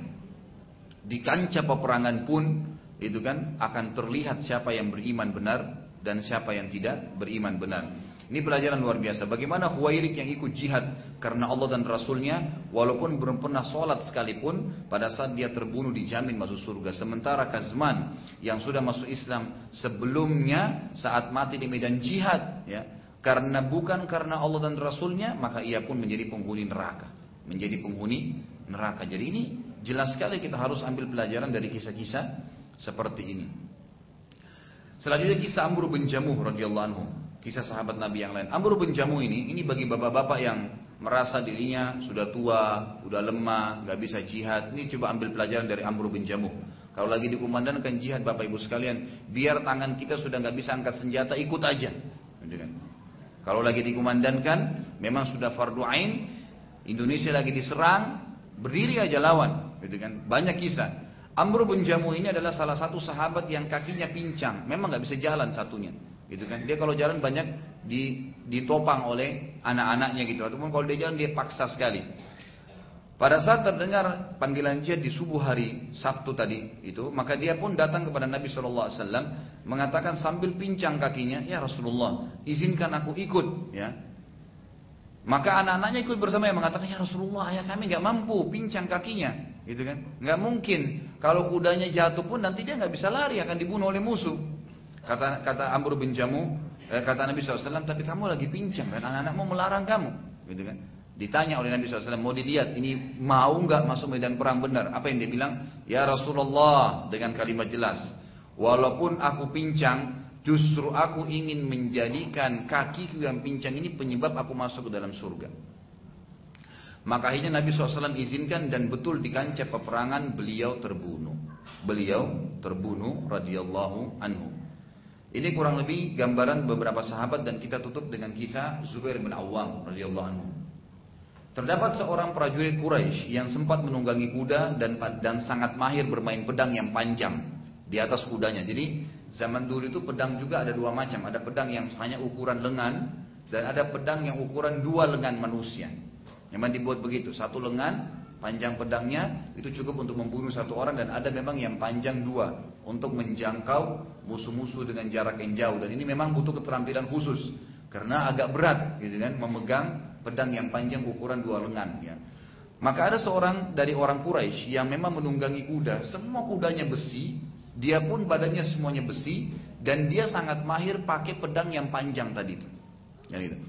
Di kancah peperangan pun itu kan akan terlihat siapa yang beriman benar dan siapa yang tidak beriman benar. Ini pelajaran luar biasa. Bagaimana Khuwairik yang ikut jihad karena Allah dan Rasulnya, walaupun belum pernah sholat sekalipun, pada saat dia terbunuh dijamin masuk surga. Sementara Kazman yang sudah masuk Islam sebelumnya saat mati di medan jihad, ya, karena bukan karena Allah dan Rasulnya, maka ia pun menjadi penghuni neraka. Menjadi penghuni neraka. Jadi ini jelas sekali kita harus ambil pelajaran dari kisah-kisah seperti ini. Selanjutnya kisah Amr bin Jamuh radhiyallahu anhu, kisah sahabat Nabi yang lain. Amr bin Jamuh ini, ini bagi bapak-bapak yang merasa dirinya sudah tua, sudah lemah, nggak bisa jihad. Ini coba ambil pelajaran dari Amr bin Jamuh. Kalau lagi dikumandangkan jihad, Bapak Ibu sekalian, biar tangan kita sudah nggak bisa angkat senjata, ikut aja. Kalau lagi dikumandangkan, memang sudah fardu ain. Indonesia lagi diserang, berdiri aja lawan, gitu kan? Banyak kisah. Amr bin Jamuh ini adalah salah satu sahabat yang kakinya pincang, memang nggak bisa jalan satunya, gitu kan? Dia kalau jalan banyak ditopang oleh anak-anaknya gitu, ataupun kalau dia jalan dia paksa sekali. Pada saat terdengar panggilan jihad di subuh hari Sabtu tadi itu, maka dia pun datang kepada Nabi shallallahu alaihi wasallam mengatakan sambil pincang kakinya, ya Rasulullah, izinkan aku ikut, ya. Maka anak-anaknya ikut bersama yang mengatakan, ya Rasulullah, ayah kami nggak mampu, pincang kakinya, gitu kan? Nggak mungkin. Kalau kudanya jatuh pun nanti dia nggak bisa lari, akan dibunuh oleh musuh. Kata kata Amr bin Jamuh, eh, kata Nabi shallallahu alaihi wasallam, tapi kamu lagi pincang kan, anak-anakmu melarang kamu, gitu kan? Ditanya oleh Nabi shallallahu alaihi wasallam, mau dilihat ini mau nggak masuk medan perang benar? Apa yang dia bilang? Ya Rasulullah, dengan kalimat jelas, walaupun aku pincang, justru aku ingin menjadikan kakiku yang pincang ini penyebab aku masuk ke dalam surga. Maka akhirnya Nabi shallallahu alaihi wasallam izinkan, dan betul di kancah peperangan beliau terbunuh. Beliau terbunuh radhiyallahu anhu. Ini kurang lebih gambaran beberapa sahabat, dan kita tutup dengan kisah Zubair bin Awwam radhiyallahu anhu. Terdapat seorang prajurit Quraisy yang sempat menunggangi kuda dan dan sangat mahir bermain pedang yang panjang di atas kudanya. Jadi zaman dulu itu pedang juga ada dua macam. Ada pedang yang hanya ukuran lengan, dan ada pedang yang ukuran dua lengan manusia. Memang dibuat begitu, satu lengan panjang pedangnya itu cukup untuk membunuh satu orang, dan ada memang yang panjang dua untuk menjangkau musuh-musuh dengan jarak yang jauh. Dan ini memang butuh keterampilan khusus karena agak berat, gitu kan, memegang pedang yang panjang ukuran dua lengan, ya. Maka ada seorang dari orang Quraisy yang memang menunggangi kuda, semua kudanya besi, dia pun badannya semuanya besi, dan dia sangat mahir pakai pedang yang panjang tadi itu. Ya, gitu.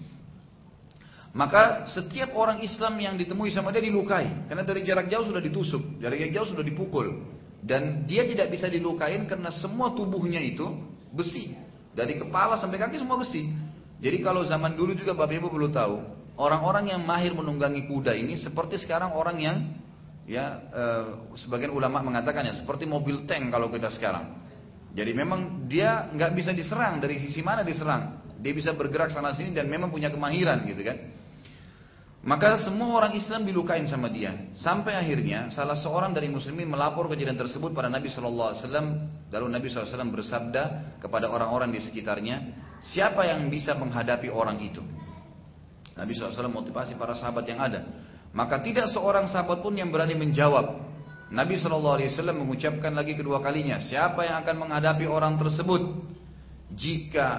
Maka setiap orang Islam yang ditemui sama dia dilukai, karena dari jarak jauh sudah ditusuk, dari jarak jauh sudah dipukul, dan dia tidak bisa dilukain karena semua tubuhnya itu besi, dari kepala sampai kaki semua besi. Jadi kalau zaman dulu juga Bapak Ibu perlu tahu, orang-orang yang mahir menunggangi kuda ini seperti sekarang orang yang, ya, e, sebagian ulama mengatakan ya seperti mobil tank kalau kita sekarang. Jadi memang dia nggak bisa diserang dari sisi mana diserang, dia bisa bergerak sana sini dan memang punya kemahiran, gitu kan. Maka semua orang Islam dilukain sama dia, sampai akhirnya salah seorang dari muslimin melapor kejadian tersebut pada Nabi shallallahu alaihi wasallam. Lalu Nabi shallallahu alaihi wasallam bersabda kepada orang-orang di sekitarnya, siapa yang bisa menghadapi orang itu? Nabi shallallahu alaihi wasallam motivasi para sahabat yang ada. Maka tidak seorang sahabat pun yang berani menjawab. Nabi shallallahu alaihi wasallam mengucapkan lagi kedua kalinya, siapa yang akan menghadapi orang tersebut? Jika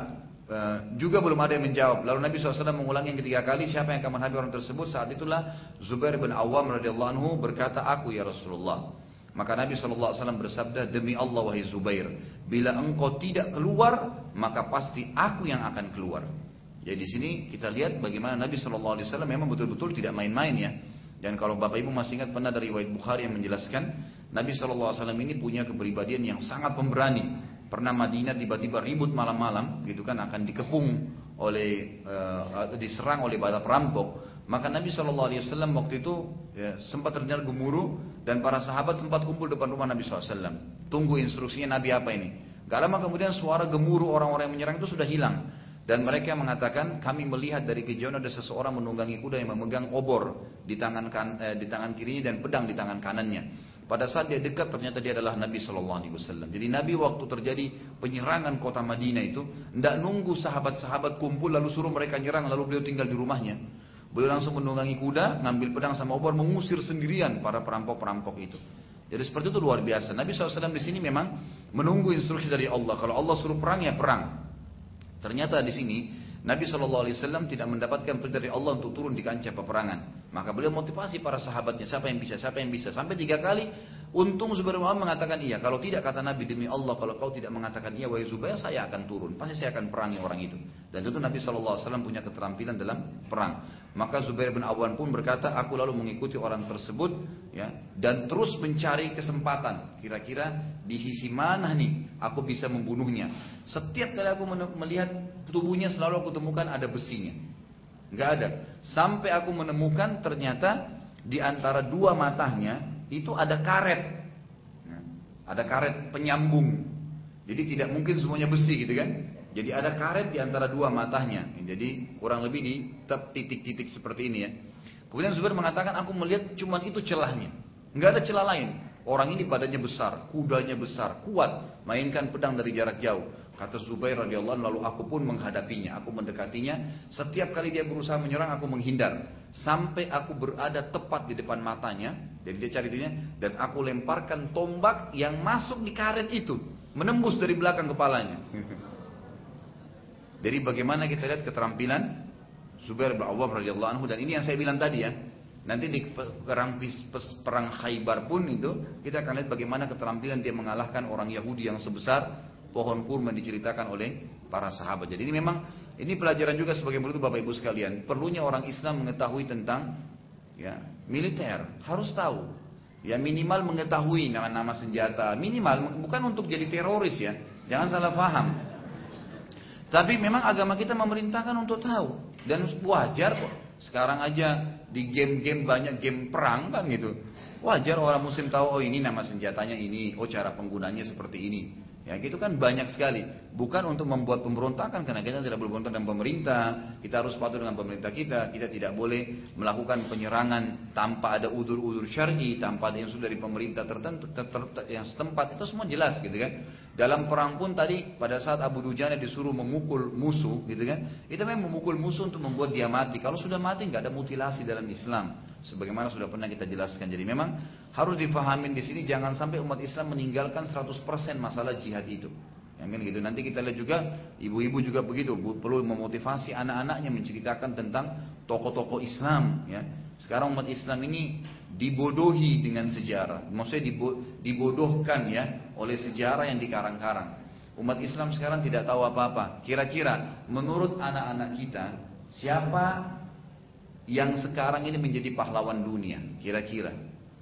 Uh, juga belum ada yang menjawab. Lalu Nabi shallallahu alaihi wasallam mengulangi yang ketiga kali, siapa yang akan menghadapi orang tersebut? Saat itulah Zubair bin Awam radhiyallahu anhu berkata, aku ya Rasulullah. Maka Nabi shallallahu alaihi wasallam bersabda, demi Allah wahai Zubair, bila engkau tidak keluar, maka pasti aku yang akan keluar. Jadi di sini kita lihat bagaimana Nabi shallallahu alaihi wasallam memang betul-betul tidak main-main ya. Dan kalau Bapak Ibu masih ingat, pernah dari riwayat Bukhari yang menjelaskan Nabi shallallahu alaihi wasallam ini punya kepribadian yang sangat pemberani. Pernah Madinah tiba-tiba ribut malam-malam, gitu kan, akan dikepung oleh, uh, diserang oleh bala perampok. Maka Nabi shallallahu alaihi wasallam waktu itu ya, sempat terdengar gemuruh dan para sahabat sempat kumpul depan rumah Nabi shallallahu alaihi wasallam. Tunggu instruksinya Nabi apa ini. Gak lama kemudian suara gemuruh orang-orang yang menyerang itu sudah hilang. Dan mereka mengatakan, kami melihat dari kejauhan ada seseorang menunggangi kuda yang memegang obor di tangan kan, eh, di tangan kirinya dan pedang di tangan kanannya. Pada saat dia dekat ternyata dia adalah Nabi shallallahu alaihi wasallam. Jadi Nabi waktu terjadi penyerangan kota Madinah itu, tidak nunggu sahabat-sahabat kumpul lalu suruh mereka nyerang lalu beliau tinggal di rumahnya. Beliau langsung menunggangi kuda, ngambil pedang sama obor, mengusir sendirian para perampok-perampok itu. Jadi seperti itu luar biasa. Nabi shallallahu alaihi wasallam di sini memang menunggu instruksi dari Allah. Kalau Allah suruh perang ya perang. Ternyata di sini Nabi shallallahu alaihi wasallam tidak mendapatkan perintah dari Allah untuk turun di kancah peperangan. Maka beliau motivasi para sahabatnya, siapa yang bisa, siapa yang bisa. Sampai tiga kali, untung Zubair bin Awam mengatakan iya. Kalau tidak, kata Nabi, demi Allah, kalau kau tidak mengatakan iya wahai Zubair, saya akan turun. Pasti saya akan perangi orang itu. Dan tentu Nabi shallallahu alaihi wasallam punya keterampilan dalam perang. Maka Zubair bin Awam pun berkata, aku lalu mengikuti orang tersebut, ya, dan terus mencari kesempatan. Kira-kira di sisi mana nih aku bisa membunuhnya. Setiap kali aku melihat tubuhnya selalu aku temukan ada besinya. Enggak ada. Sampai aku menemukan ternyata di antara dua matanya itu ada karet. Ada karet penyambung. Jadi tidak mungkin semuanya besi gitu kan. Jadi ada karet di antara dua matanya. Jadi kurang lebih di titik-titik seperti ini ya. Kemudian Zubair mengatakan, aku melihat cuma itu celahnya. Enggak ada celah lain. Orang ini badannya besar, kudanya besar, kuat, mainkan pedang dari jarak jauh. Kata Zubair radhiyallahu anhu, lalu aku pun menghadapinya, aku mendekatinya. Setiap kali dia berusaha menyerang, aku menghindar. Sampai aku berada tepat di depan matanya. Jadi dia cari dirinya, dan aku lemparkan tombak yang masuk di karet itu, menembus dari belakang kepalanya. Jadi bagaimana kita lihat keterampilan Zubair bin Awam radhiyallahu anhu. Dan ini yang saya bilang tadi ya. Nanti di perang, perang Khaybar pun itu kita akan lihat bagaimana keterampilan dia mengalahkan orang Yahudi yang sebesar pohon kurma diceritakan oleh para sahabat. Jadi ini memang ini pelajaran juga sebagai murid Bapak Ibu sekalian. Perlunya orang Islam mengetahui tentang ya militer, harus tahu. Ya minimal mengetahui nama-nama senjata, minimal bukan untuk jadi teroris ya. Jangan salah paham. Tapi memang agama kita memerintahkan untuk tahu dan wajar kok. Sekarang aja di game-game banyak game perang kan gitu. Wajar orang muslim tahu, oh ini nama senjatanya ini, oh cara penggunanya seperti ini. Ya gitu kan banyak sekali. Bukan untuk membuat pemberontakan, karena kita tidak boleh berontak dengan pemerintah. Kita harus patuh dengan pemerintah kita. Kita tidak boleh melakukan penyerangan tanpa ada udur-udur syar'i, tanpa ada yang sudah dari pemerintah tertentu ter, ter, ter, yang setempat. Itu semua jelas gitu kan. Dalam perang pun tadi pada saat Abu Dujana disuruh memukul musuh gitu kan, itu memang memukul musuh untuk membuat dia mati. Kalau sudah mati nggak ada mutilasi dalam Islam. Sebagaimana sudah pernah kita jelaskan. Jadi memang harus difahamin di sini, jangan sampai umat Islam meninggalkan seratus persen masalah jihad itu. Yang kan gitu. Nanti kita lihat juga ibu-ibu juga begitu, perlu memotivasi anak-anaknya menceritakan tentang tokoh-tokoh Islam ya. Sekarang umat Islam ini dibodohi dengan sejarah. Maksudnya dibodohkan ya oleh sejarah yang dikarang-karang. Umat Islam sekarang tidak tahu apa-apa. Kira-kira menurut anak-anak kita siapa yang sekarang ini menjadi pahlawan dunia? Kira-kira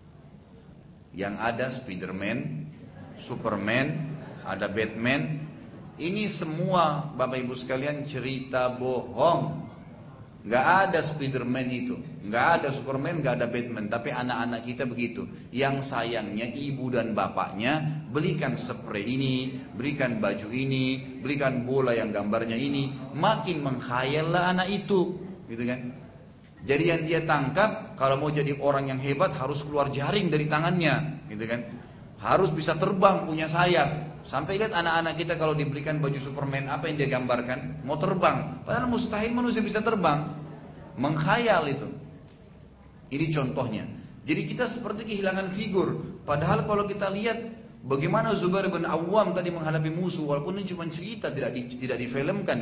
yang ada Spiderman, Superman, ada Batman. Ini semua Bapak Ibu sekalian cerita bohong. Gak ada Spiderman itu, gak ada Superman, gak ada Batman. Tapi anak-anak kita begitu. Yang sayangnya ibu dan bapaknya belikan spray ini, berikan baju ini, berikan bola yang gambarnya ini. Makin menghayallah anak itu, gitu kan? Jadi yang dia tangkap, kalau mau jadi orang yang hebat harus keluar jaring dari tangannya, gitu kan? Harus bisa terbang, punya sayap. Sampai lihat anak-anak kita kalau dibelikan baju Superman, apa yang dia gambarkan? Mau terbang. Padahal mustahil manusia bisa terbang. Menghayal itu. Ini contohnya. Jadi kita seperti kehilangan figur. Padahal kalau kita lihat bagaimana Zubair bin Awam tadi menghadapi musuh, walaupun ini cuma cerita, tidak di, tidak difilmkan ya.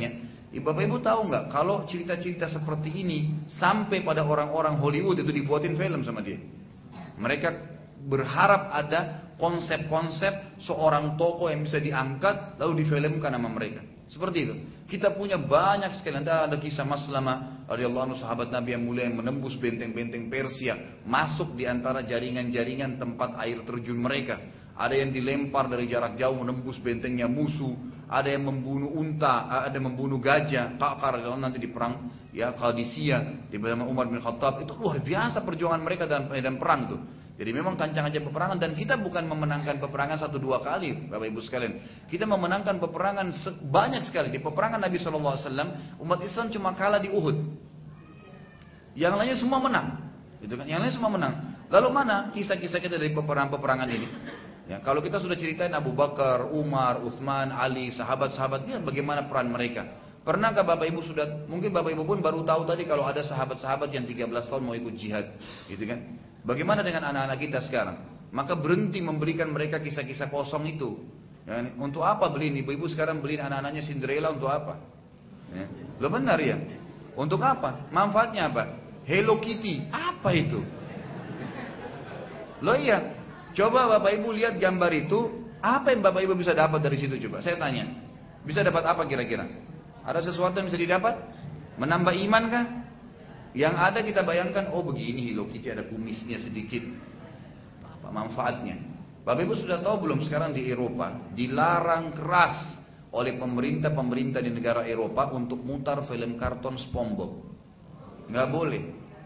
Bapak Ibu tahu nggak kalau cerita-cerita seperti ini sampai pada orang-orang Hollywood itu dibuatin film sama dia. Mereka berharap ada konsep-konsep seorang tokoh yang bisa diangkat lalu difilmkan sama mereka. Seperti itu. Kita punya banyak sekali. Ada kisah Maslamah radhiyallahu anhu, sahabat Nabi yang mulia yang menembus benteng-benteng Persia, masuk di antara jaringan-jaringan tempat air terjun mereka. Ada yang dilempar dari jarak jauh menembus bentengnya musuh. Ada yang membunuh unta, ada yang membunuh gajah. Ka'kar nanti di perang ya Qadisiyah di bersama Umar bin Khattab. Itu luar biasa perjuangan mereka dalam medan perang tuh. Jadi memang kancang aja peperangan, dan kita bukan memenangkan peperangan satu dua kali, Bapak Ibu sekalian. Kita memenangkan peperangan banyak sekali. Di peperangan Nabi shallallahu alaihi wasallam, umat Islam cuma kalah di Uhud. Yang lainnya semua menang, gitu kan? Yang lainnya semua menang. Lalu mana kisah-kisah kita dari peperangan-peperangan ini? Ya, kalau kita sudah ceritain Abu Bakar, Umar, Uthman, Ali, sahabat-sahabat, lihat bagaimana peran mereka. Pernahkah Bapak Ibu sudah, mungkin Bapak Ibu pun baru tahu tadi kalau ada sahabat-sahabat yang tiga belas tahun mau ikut jihad, gitu kan? Bagaimana dengan anak-anak kita sekarang? Maka berhenti memberikan mereka kisah-kisah kosong itu. Ya, untuk apa beliin ibu-ibu sekarang beliin anak-anaknya Cinderella untuk apa? Ya. Lo benar ya? Untuk apa? Manfaatnya apa? Hello Kitty, apa itu? Lo iya. Coba Bapak Ibu lihat gambar itu, apa yang Bapak Ibu bisa dapat dari situ coba? Saya tanya. Bisa dapat apa kira-kira? Ada sesuatu yang bisa didapat? Menambah iman kah? Yang ada kita bayangkan, oh begini Hello Kitty ada kumisnya sedikit. Apa manfaatnya? Bapak Ibu sudah tahu belum sekarang di Eropa dilarang keras oleh pemerintah-pemerintah di negara Eropa untuk mutar film karton SpongeBob. Nggak boleh.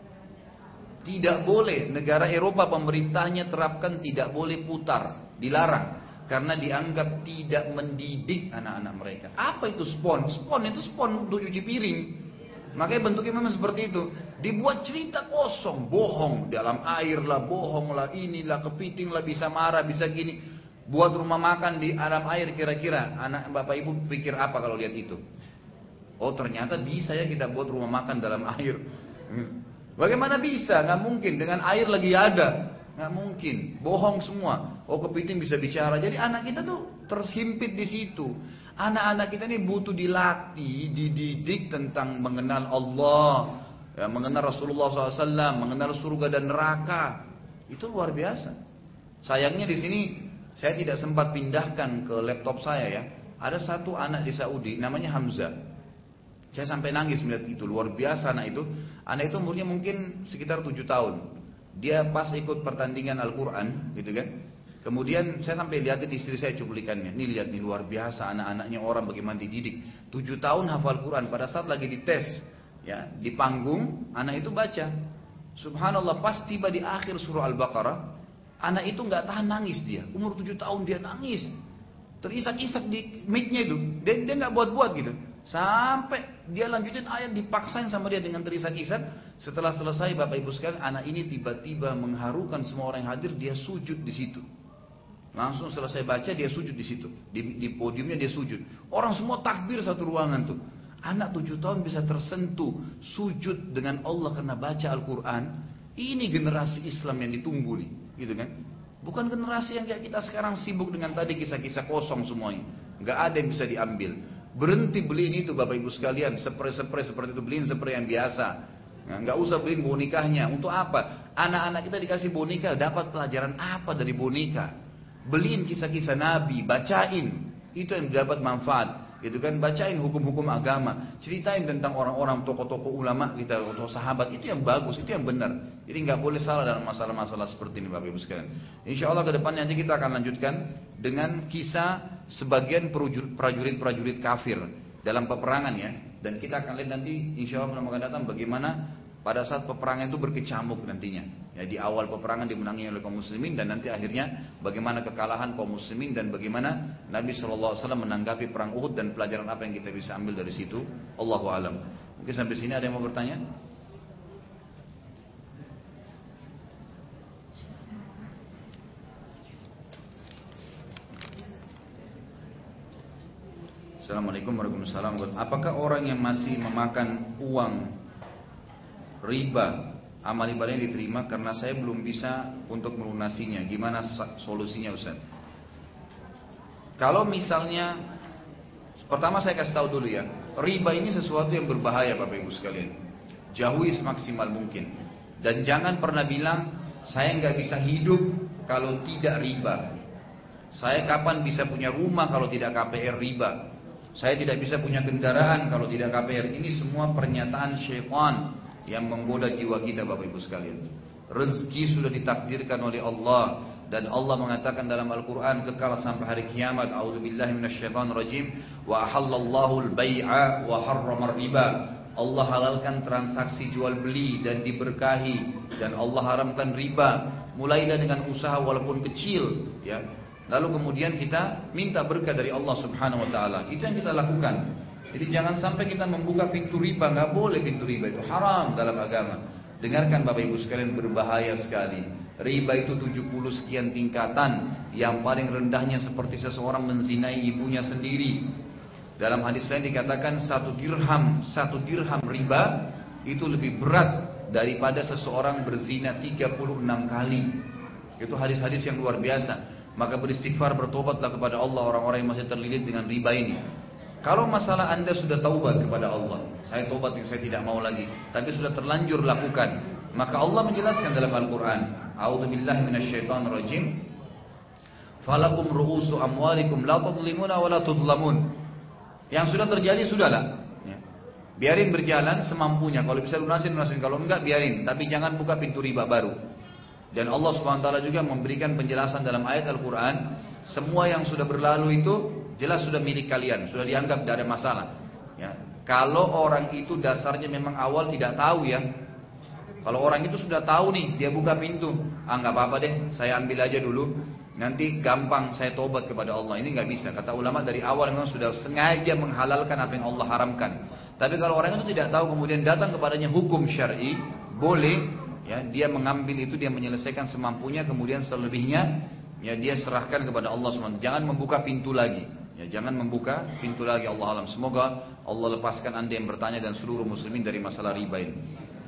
Tidak boleh. Negara Eropa pemerintahnya terapkan tidak boleh putar, dilarang. Karena dianggap tidak mendidik anak-anak mereka. Apa itu spon? Spon itu spon untuk cuci piring. Makanya bentuknya memang seperti itu. Dibuat cerita kosong, bohong. Dalam air lah, bohong lah, inilah, kepiting lah, bisa marah, bisa gini. Buat rumah makan di alam air kira-kira. Anak Bapak Ibu pikir apa kalau lihat itu? Oh ternyata bisa ya kita buat rumah makan dalam air. Bagaimana bisa? Gak mungkin. Dengan air lagi ada. Gak mungkin. Bohong semua. Oh kepiting bisa bicara. Jadi anak kita tuh terhimpit di situ. Anak-anak kita ini butuh dilatih, dididik tentang mengenal Allah, ya, mengenal Rasulullah shallallahu alaihi wasallam, mengenal surga dan neraka. Itu luar biasa. Sayangnya di sini saya tidak sempat pindahkan ke laptop saya ya. Ada satu anak di Saudi, namanya Hamzah. Saya sampai nangis melihat itu, luar biasa anak itu. Anak itu umurnya mungkin sekitar tujuh tahun. Dia pas ikut pertandingan Al-Quran, gitu kan. Kemudian saya sampai lihatin istri saya cuplikannya. Nih lihat nih luar biasa anak-anaknya orang bagaimana dididik. Tujuh tahun hafal Quran. Pada saat lagi dites, ya di panggung, anak itu baca. Subhanallah pas tiba di akhir surah Al-Baqarah, anak itu nggak tahan nangis dia. Umur tujuh tahun dia nangis, terisak-isak di mic-nya itu. Dia dia nggak buat-buat gitu. Sampai dia lanjutin ayat dipaksain sama dia dengan terisak-isak. Setelah selesai Bapak Ibu sekalian, anak ini tiba-tiba mengharukan semua orang yang hadir. Dia sujud di situ. Langsung selesai baca dia sujud di situ, di, di podiumnya dia sujud. Orang semua takbir satu ruangan tuh. Anak tujuh tahun bisa tersentuh sujud dengan Allah karena baca Al-Quran. Ini generasi Islam yang ditunggu nih, gitu kan? Bukan generasi yang kayak kita sekarang sibuk dengan tadi kisah-kisah kosong semuanya. Gak ada yang bisa diambil. Berhenti beliin itu Bapak Ibu sekalian, spray-spray seperti itu beliin spray yang biasa. Nah, gak usah beliin bonikanya. Untuk apa? Anak-anak kita dikasih bonika, dapat pelajaran apa dari bonika? Beliin kisah-kisah Nabi, bacain, itu yang dapat manfaat, gitu kan? Bacain hukum-hukum agama, ceritain tentang orang-orang tokoh-tokoh ulama kita, tokoh sahabat, itu yang bagus, itu yang benar. Jadi nggak boleh salah dalam masalah-masalah seperti ini, Bapak Ibu sekalian. Insya Allah ke depannya nanti kita akan lanjutkan dengan kisah sebagian prajurit-prajurit kafir dalam peperangan ya, dan kita akan lihat nanti Insya Allah akan datang bagaimana pada saat peperangan itu berkecamuk nantinya. Ya, di awal peperangan dimenangi oleh kaum muslimin dan nanti akhirnya bagaimana kekalahan kaum muslimin dan bagaimana Nabi shallallahu alaihi wasallam menanggapi perang Uhud dan pelajaran apa yang kita bisa ambil dari situ. Allahu a'lam. Mungkin sampai sini ada yang mau bertanya? Assalamualaikum warahmatullahi wabarakatuh. Apakah orang yang masih memakan uang riba amal ibadahnya diterima? Karena saya belum bisa untuk melunasinya. Gimana solusinya Ustaz? Kalau misalnya, pertama saya kasih tahu dulu ya, riba ini sesuatu yang berbahaya Bapak Ibu sekalian. Jauhi semaksimal mungkin. Dan jangan pernah bilang, saya nggak bisa hidup kalau tidak riba. Saya kapan bisa punya rumah kalau tidak K P R riba. Saya tidak bisa punya kendaraan kalau tidak K P R. Ini semua pernyataan syaitan yang menggoda jiwa kita Bapak Ibu sekalian. Rezeki sudah ditakdirkan oleh Allah. Dan Allah mengatakan dalam Al-Quran kekal sampai hari kiamat. A'udzubillahi minasyaitonirrajim. Wa ahallallahu al-bai'a wa harramar riba. Allah halalkan transaksi jual beli dan diberkahi. Dan Allah haramkan riba. Mulailah dengan usaha walaupun kecil, ya. Lalu kemudian kita minta berkah dari Allah Subhanahu wa taala. Itu yang kita lakukan. Jadi jangan sampai kita membuka pintu riba, enggak boleh pintu riba, itu haram dalam agama. Dengarkan Bapak Ibu sekalian, berbahaya sekali. Riba itu tujuh puluh sekian tingkatan. Yang paling rendahnya seperti seseorang menzinai ibunya sendiri. Dalam hadis lain dikatakan satu dirham, satu dirham riba itu lebih berat daripada seseorang berzina tiga puluh enam kali. Itu hadis-hadis yang luar biasa. Maka beristighfar, bertobatlah kepada Allah orang-orang yang masih terlilit dengan riba ini. Kalau masalah anda sudah taubat kepada Allah, saya taubat, saya tidak mau lagi, tapi sudah terlanjur lakukan, maka Allah menjelaskan dalam Al-Quran, A'udzubillahi minasyaitonirrajim, Falakum ru'usu amwalikum la tadlimuna wa la tudlamun. Yang sudah terjadi sudahlah, ya. Biarin berjalan semampunya. Kalau bisa lunasin, lunasin. Kalau enggak, biarin. Tapi jangan buka pintu riba baru. Dan Allah subhanahu wa taala juga memberikan penjelasan dalam ayat Al-Quran, semua yang sudah berlalu itu jelas sudah milik kalian, sudah dianggap tidak ada masalah, ya. Kalau orang itu dasarnya memang awal tidak tahu, ya. Kalau orang itu sudah tahu nih, dia buka pintu, ah nggak apa-apa deh, saya ambil aja dulu, nanti gampang saya tobat kepada Allah. Ini nggak bisa. Kata ulama dari awal memang sudah sengaja menghalalkan apa yang Allah haramkan. Tapi kalau orang itu tidak tahu kemudian datang kepadanya hukum syar'i, boleh. Ya, dia mengambil itu, dia menyelesaikan semampunya, kemudian selebihnya ya dia serahkan kepada Allah subhanahu wa taala. Jangan membuka pintu lagi. Ya, jangan membuka pintu lagi, Allah alam. Semoga Allah lepaskan anda yang bertanya dan seluruh muslimin dari masalah riba ini.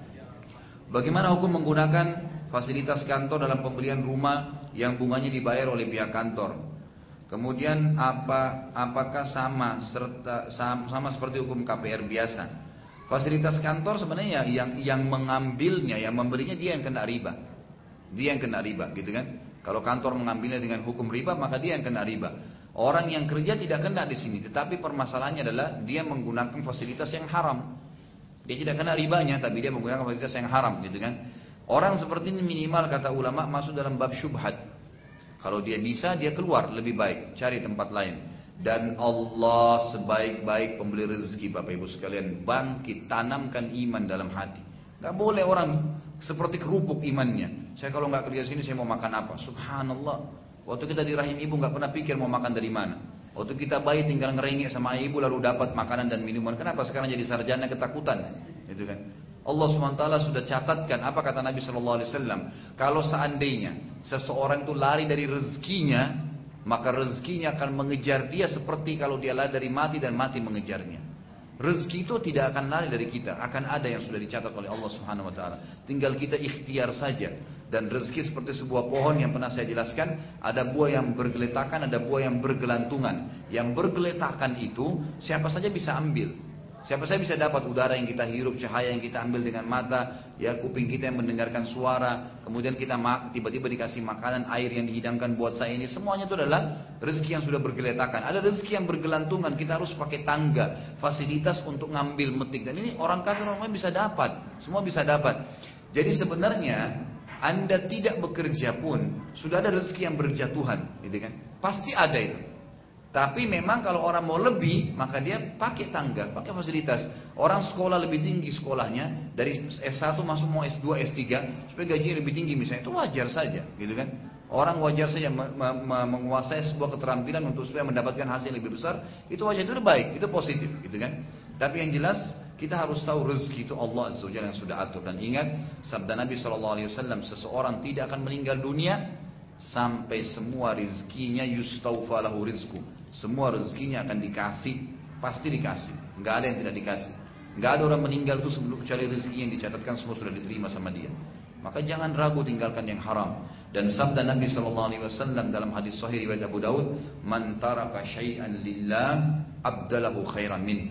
Bagaimana hukum menggunakan fasilitas kantor dalam pembelian rumah yang bunganya dibayar oleh pihak kantor? Kemudian apa apakah sama serta sama, sama seperti hukum K P R biasa? Fasilitas kantor sebenarnya yang yang mengambilnya, yang membelinya dia yang kena riba. Dia yang kena riba, gitu kan? Kalau kantor mengambilnya dengan hukum riba, maka dia yang kena riba. Orang yang kerja tidak kena di sini, tetapi permasalahannya adalah dia menggunakan fasilitas yang haram. Dia tidak kena ribanya, tapi dia menggunakan fasilitas yang haram, gitu kan? Orang seperti ini minimal kata ulama masuk dalam bab syubhat. Kalau dia bisa, dia keluar lebih baik, cari tempat lain. Dan Allah sebaik-baik pembeli rezeki Bapak Ibu sekalian, bangkit, tanamkan iman dalam hati. Gak boleh orang seperti kerupuk imannya. Saya kalau gak kerja sini saya mau makan apa? Subhanallah. Waktu kita di rahim ibu gak pernah pikir mau makan dari mana. Waktu kita bayi tinggal ngerengek sama ibu lalu dapat makanan dan minuman. Kenapa sekarang jadi sarjana ketakutan? Gitu kan? Allah subhanahu wa taala sudah catatkan. Apa kata Nabi shallallahu alaihi wasallam? Kalau seandainya seseorang itu lari dari rezekinya, maka rezekinya akan mengejar dia seperti kalau dia lari dari mati dan mati mengejarnya. Rezeki itu tidak akan lari dari kita, akan ada yang sudah dicatat oleh Allah Subhanahu wa taala. Tinggal kita ikhtiar saja. Dan rezeki seperti sebuah pohon yang pernah saya jelaskan, ada buah yang bergeletakan, ada buah yang bergelantungan. Yang bergeletakan itu siapa saja bisa ambil. Siapa saja bisa dapat udara yang kita hirup, cahaya yang kita ambil dengan mata, ya kuping kita yang mendengarkan suara, kemudian kita tiba-tiba dikasih makanan, air yang dihidangkan buat saya ini, semuanya itu adalah rezeki yang sudah bergeletakan. Ada rezeki yang bergelantungan, kita harus pakai tangga, fasilitas untuk ngambil metik. Dan ini orang kafir orang lain bisa dapat, semua bisa dapat. Jadi sebenarnya Anda tidak bekerja pun sudah ada rezeki yang berjatuhan, gitu kan? Pasti ada itu. Tapi memang kalau orang mau lebih, maka dia pakai tangga, pakai fasilitas. Orang sekolah lebih tinggi sekolahnya, dari S satu masuk mau S dua, S tiga, supaya gajinya lebih tinggi misalnya, itu wajar saja, gitu kan? Orang wajar saja menguasai sebuah keterampilan untuk supaya mendapatkan hasil yang lebih besar, itu wajar, itu baik, itu positif, gitu kan? Tapi yang jelas kita harus tahu rezeki itu Allah Azza wa Jalla yang sudah atur. Dan ingat sabda Nabi shallallahu alaihi wasallam, seseorang tidak akan meninggal dunia sampai semua rezekinya yustaufa lahu rizku. Semua rezekinya akan dikasih, pasti dikasih. Enggak ada yang tidak dikasih. Enggak ada orang meninggal itu sebelum cari rezeki yang dicatatkan semua sudah diterima sama dia. Maka jangan ragu tinggalkan yang haram. Dan sabda Nabi shallallahu alaihi wasallam dalam hadis sahih riwayat Abu Daud, "Man taraka syai'an lillah abdalahu khairan min."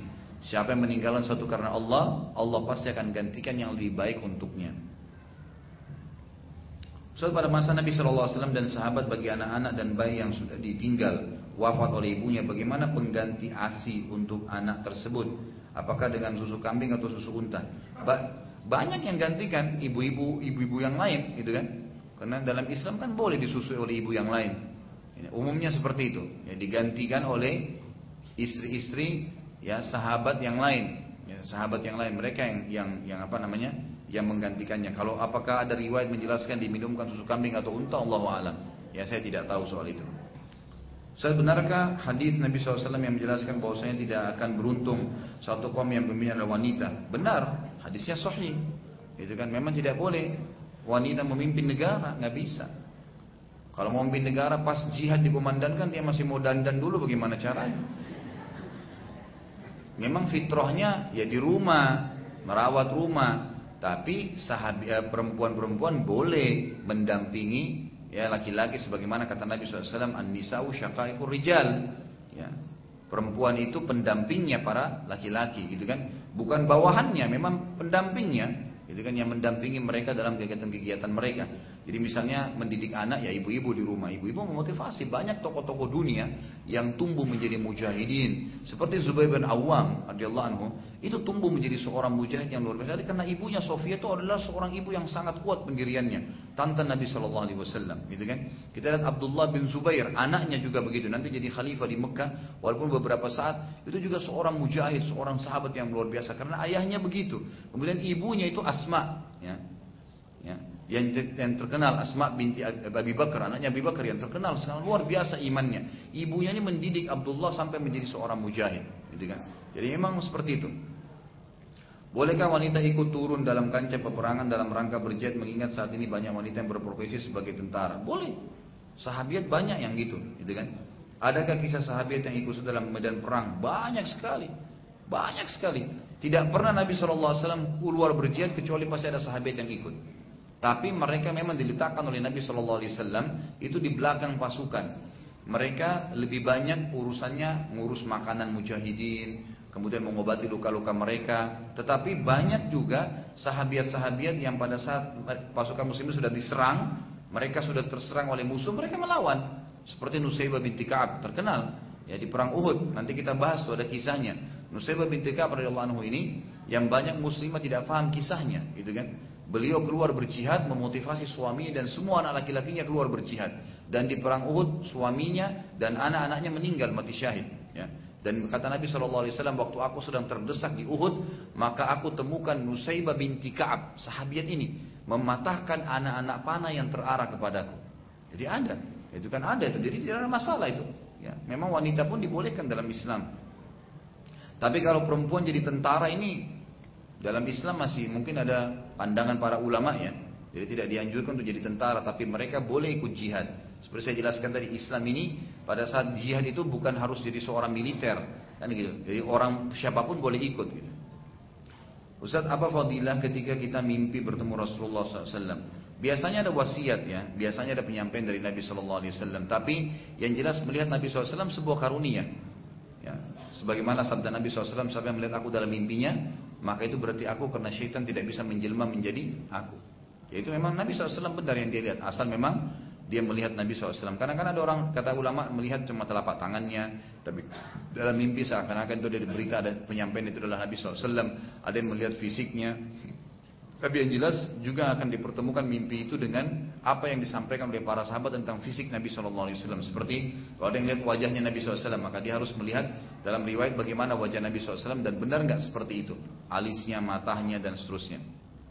Siapa yang meninggalkan sesuatu karena Allah, Allah pasti akan gantikan yang lebih baik untuknya. So, pada masa Nabi shallallahu alaihi wasallam dan sahabat, bagi anak-anak dan bayi yang sudah ditinggal wafat oleh ibunya, bagaimana pengganti ASI untuk anak tersebut? Apakah dengan susu kambing atau susu unta? Ba banyak yang gantikan ibu-ibu ibu-ibu yang lain, gitu kan? Karena dalam Islam kan boleh disusui oleh ibu yang lain. Umumnya seperti itu, ya, digantikan oleh istri-istri, ya, sahabat yang lain, ya, sahabat yang lain, mereka yang yang yang apa namanya, yang menggantikannya. Kalau apakah ada riwayat menjelaskan diminumkan susu kambing atau unta, Allahu a'lam. Ya, saya tidak tahu soal itu. Saya benarkah hadis Nabi shallallahu alaihi wasallam yang menjelaskan bahwasanya tidak akan beruntung satu kaum yang pemimpinnya adalah wanita? Benar, hadisnya sahih. Itu kan memang tidak boleh wanita memimpin negara, nggak bisa. Kalau mau memimpin negara pas jihad dikumandangkan dia masih mau dandan dulu, bagaimana caranya? Memang fitrahnya ya di rumah, merawat rumah. Tapi sahabat perempuan-perempuan boleh mendampingi, ya, laki-laki, sebagaimana kata Nabi shallallahu alaihi wasallam, an-nisa'u syaqaiqur rijal. Ya, perempuan itu pendampingnya para laki-laki, gitu kan? Bukan bawahannya, memang pendampingnya. Itu kan yang mendampingi mereka dalam kegiatan-kegiatan mereka. Jadi misalnya mendidik anak, ya ibu-ibu di rumah. Ibu-ibu memotivasi. Banyak tokoh-tokoh dunia yang tumbuh menjadi mujahidin. Seperti Zubair bin Awam radhiyallahu anhu, itu tumbuh menjadi seorang mujahid yang luar biasa. Karena ibunya Sofia itu adalah seorang ibu yang sangat kuat pendiriannya. Tante Nabi shallallahu alaihi wasallam, gitu kan? Kita lihat Abdullah bin Zubair, anaknya juga begitu. Nanti jadi khalifah di Mekah. Walaupun beberapa saat itu juga seorang mujahid, seorang sahabat yang luar biasa. Karena ayahnya begitu. Kemudian ibunya itu Asma, ya, ya, yang, yang terkenal Asma binti Abi Bakar, anaknya Abi Bakar yang terkenal sangat luar biasa imannya. Ibunya ini mendidik Abdullah sampai menjadi seorang mujahid, gitu kan? Jadi memang seperti itu. Bolehkah wanita ikut turun dalam kancah peperangan dalam rangka berjihad, mengingat saat ini banyak wanita yang berprofesi sebagai tentara? Boleh. Sahabiat banyak yang gitu, gitu kan? Adakah kisah sahabiat yang ikut dalam medan perang? Banyak sekali, banyak sekali. Tidak pernah Nabi shallallahu alaihi wasallam keluar berjihad kecuali pasti ada sahabat yang ikut. Tapi mereka memang diletakkan oleh Nabi shallallahu alaihi wasallam itu di belakang pasukan. Mereka lebih banyak urusannya ngurus makanan mujahidin, kemudian mengobati luka-luka mereka. Tetapi banyak juga sahabiat-sahabiat yang pada saat pasukan muslimin sudah diserang, mereka sudah terserang oleh musuh, mereka melawan. Seperti Nusaybah binti Ka'ab, terkenal ya di perang Uhud. Nanti kita bahas tuh ada kisahnya. Nusaybah binti Ka'ab radhiyallahu anhu ini yang banyak muslimah tidak paham kisahnya, gitu kan? Beliau keluar berjihad memotivasi suaminya dan semua anak laki-lakinya keluar berjihad. Dan di perang Uhud suaminya dan anak-anaknya meninggal mati syahid, ya. Dan kata Nabi shallallahu alaihi wasallam, waktu aku sedang terdesak di Uhud, maka aku temukan Nusaybah binti Ka'ab, sahabiat ini, mematahkan anak-anak panah yang terarah kepadaku. Jadi ada, itu kan ada itu. Jadi tidak ada masalah itu. Ya, memang wanita pun dibolehkan dalam Islam. Tapi kalau perempuan jadi tentara ini dalam Islam masih mungkin ada pandangan para ulama, ya. Jadi tidak dianjurkan untuk jadi tentara, tapi mereka boleh ikut jihad. Seperti saya jelaskan tadi, Islam ini pada saat jihad itu bukan harus jadi seorang militer, kan gitu. Jadi orang siapapun boleh ikut. Gitu. Ustaz, apa fadilah ketika kita mimpi bertemu Rasulullah shallallahu alaihi wasallam? Biasanya ada wasiat, ya. Biasanya ada penyampaian dari Nabi shallallahu alaihi wasallam. Tapi yang jelas melihat Nabi shallallahu alaihi wasallam sebuah karunia. Ya. Sebagaimana sabda Nabi shallallahu alaihi wasallam, siapa yang melihat aku dalam mimpinya, maka itu berarti aku, karena syaitan tidak bisa menjelma menjadi aku. Yaitu memang Nabi shallallahu alaihi wasallam benar yang dia lihat. Asal memang dia melihat Nabi shallallahu alaihi wasallam. Karena kan ada orang, kata ulama, melihat cuma telapak tangannya, tapi dalam mimpi seakan-akan itu dari berita ada penyampaian itu adalah Nabi shallallahu alaihi wasallam. Ada yang melihat fisiknya. Tapi yang jelas juga akan dipertemukan mimpi itu dengan apa yang disampaikan oleh para sahabat tentang fisik Nabi shallallahu alaihi wasallam. Seperti kalau ada yang lihat wajahnya Nabi shallallahu alaihi wasallam, maka dia harus melihat dalam riwayat bagaimana wajah Nabi shallallahu alaihi wasallam dan benar nggak seperti itu, alisnya, matanya dan seterusnya.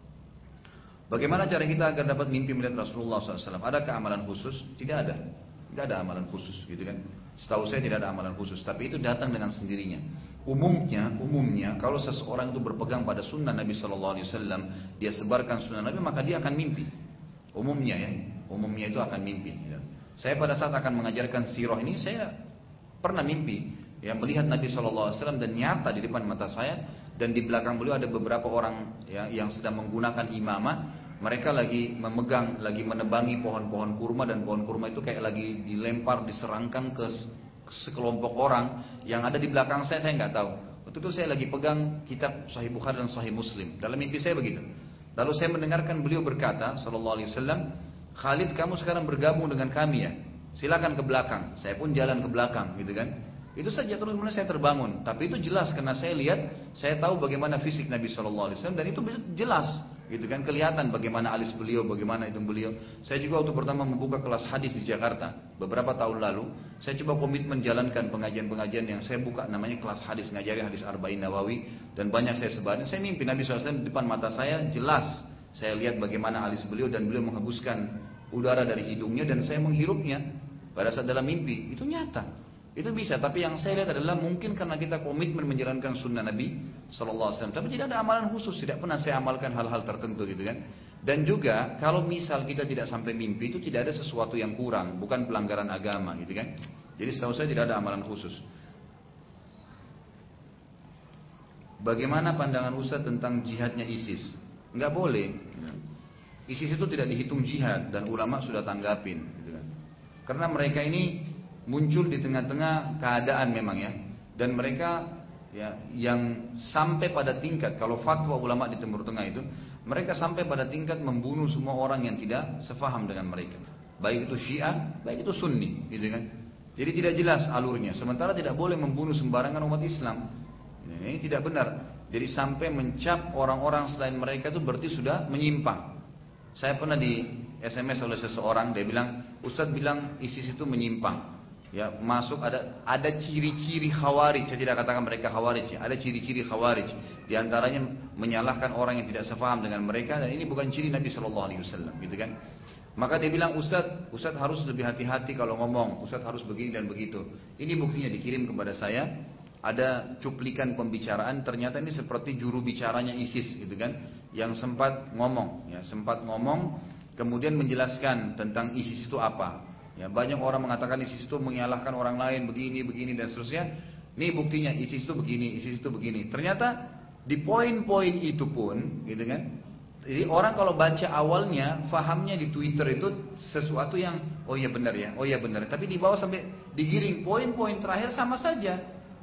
Bagaimana cara kita agar dapat mimpi melihat Rasulullah shallallahu alaihi wasallam? Adakah amalan khusus? Tidak ada, tidak ada amalan khusus, gitu kan? Setahu saya tidak ada amalan khusus, tapi itu datang dengan sendirinya. Umumnya, umumnya kalau seseorang itu berpegang pada sunnah Nabi shallallahu alaihi wasallam, dia sebarkan sunnah Nabi, maka dia akan mimpi. Umumnya ya, umumnya itu akan mimpi. Ya. Saya pada saat akan mengajarkan sirah ini, saya pernah mimpi, ya, melihat Nabi shallallahu alaihi wasallam dan nyata di depan mata saya, dan di belakang beliau ada beberapa orang, ya, yang sedang menggunakan imamah. Mereka lagi memegang, lagi menebangi pohon-pohon kurma, dan pohon kurma itu kayak lagi dilempar, diserangkan ke sekelompok orang yang ada di belakang saya, saya nggak tahu. Waktu itu saya lagi pegang kitab Sahih Bukhari dan Sahih Muslim. Dalam mimpi saya begitu. Lalu saya mendengarkan beliau berkata, sallallahu alaihi wasallam, Khalid, kamu sekarang bergabung dengan kami ya. Silakan ke belakang. Saya pun jalan ke belakang, gitu kan. Itu saja, terus kemudian saya terbangun. Tapi itu jelas karena saya lihat, saya tahu bagaimana fisik Nabi sallallahu alaihi wasallam dan itu jelas, gitu kan, kelihatan bagaimana alis beliau, bagaimana hidung beliau. Saya juga waktu pertama membuka kelas hadis di Jakarta beberapa tahun lalu, saya coba komitmen jalankan pengajian-pengajian yang saya buka namanya kelas hadis, ngajarin hadis Arba'in Nawawi dan banyak saya sebarin. Saya mimpi Nabi sallallahu alaihi wasallam di depan mata saya jelas. Saya lihat bagaimana alis beliau dan beliau menghembuskan udara dari hidungnya dan saya menghirupnya pada saat dalam mimpi. Itu nyata. Itu bisa, tapi yang saya lihat adalah mungkin karena kita komitmen menjalankan sunnah Nabi sallallahu alaihi wasallam. Tapi tidak ada amalan khusus, tidak pernah saya amalkan hal-hal tertentu gitu kan. Dan juga kalau misal kita tidak sampai mimpi itu tidak ada sesuatu yang kurang, bukan pelanggaran agama gitu kan. Jadi setahu saya tidak ada amalan khusus. Bagaimana pandangan Ustaz tentang jihadnya ISIS? Enggak boleh. ISIS itu tidak dihitung jihad dan ulama sudah tanggapin gitu kan. Karena mereka ini muncul di tengah-tengah keadaan memang ya, dan mereka ya yang sampai pada tingkat, kalau fatwa ulama di Timur Tengah itu mereka sampai pada tingkat membunuh semua orang yang tidak sefaham dengan mereka, baik itu Syiah, baik itu Sunni, gitu kan. Jadi tidak jelas alurnya. Sementara tidak boleh membunuh sembarangan umat Islam. Ini tidak benar. Jadi sampai mencap orang-orang selain mereka itu berarti sudah menyimpang. Saya pernah di S M S oleh seseorang, dia bilang, Ustadz bilang ISIS itu menyimpang. Ya, masuk ada ada ciri-ciri khawarij. Saya tidak katakan mereka khawarij ya. Ada ciri-ciri khawarij. Di antaranya menyalahkan orang yang tidak sepaham dengan mereka, dan ini bukan ciri Nabi sallallahu alaihi wasallam, gitu kan? Maka dia bilang, Ustaz, Ustaz harus lebih hati-hati kalau ngomong. Ustaz harus begini dan begitu. Ini buktinya dikirim kepada saya. Ada cuplikan pembicaraan. Ternyata ini seperti juru bicaranya ISIS, gitu kan? Yang sempat ngomong, ya, sempat ngomong, kemudian menjelaskan tentang ISIS itu apa. Ya, banyak orang mengatakan ISIS itu menyalahkan orang lain begini, begini dan seterusnya. Ini buktinya ISIS itu begini, ISIS itu begini. Ternyata di poin-poin itu pun, gitu kan? Jadi orang kalau baca awalnya, fahamnya di Twitter itu sesuatu yang oh iya benar ya, oh iya benar. Tapi di bawah sampai digiring poin-poin terakhir sama saja.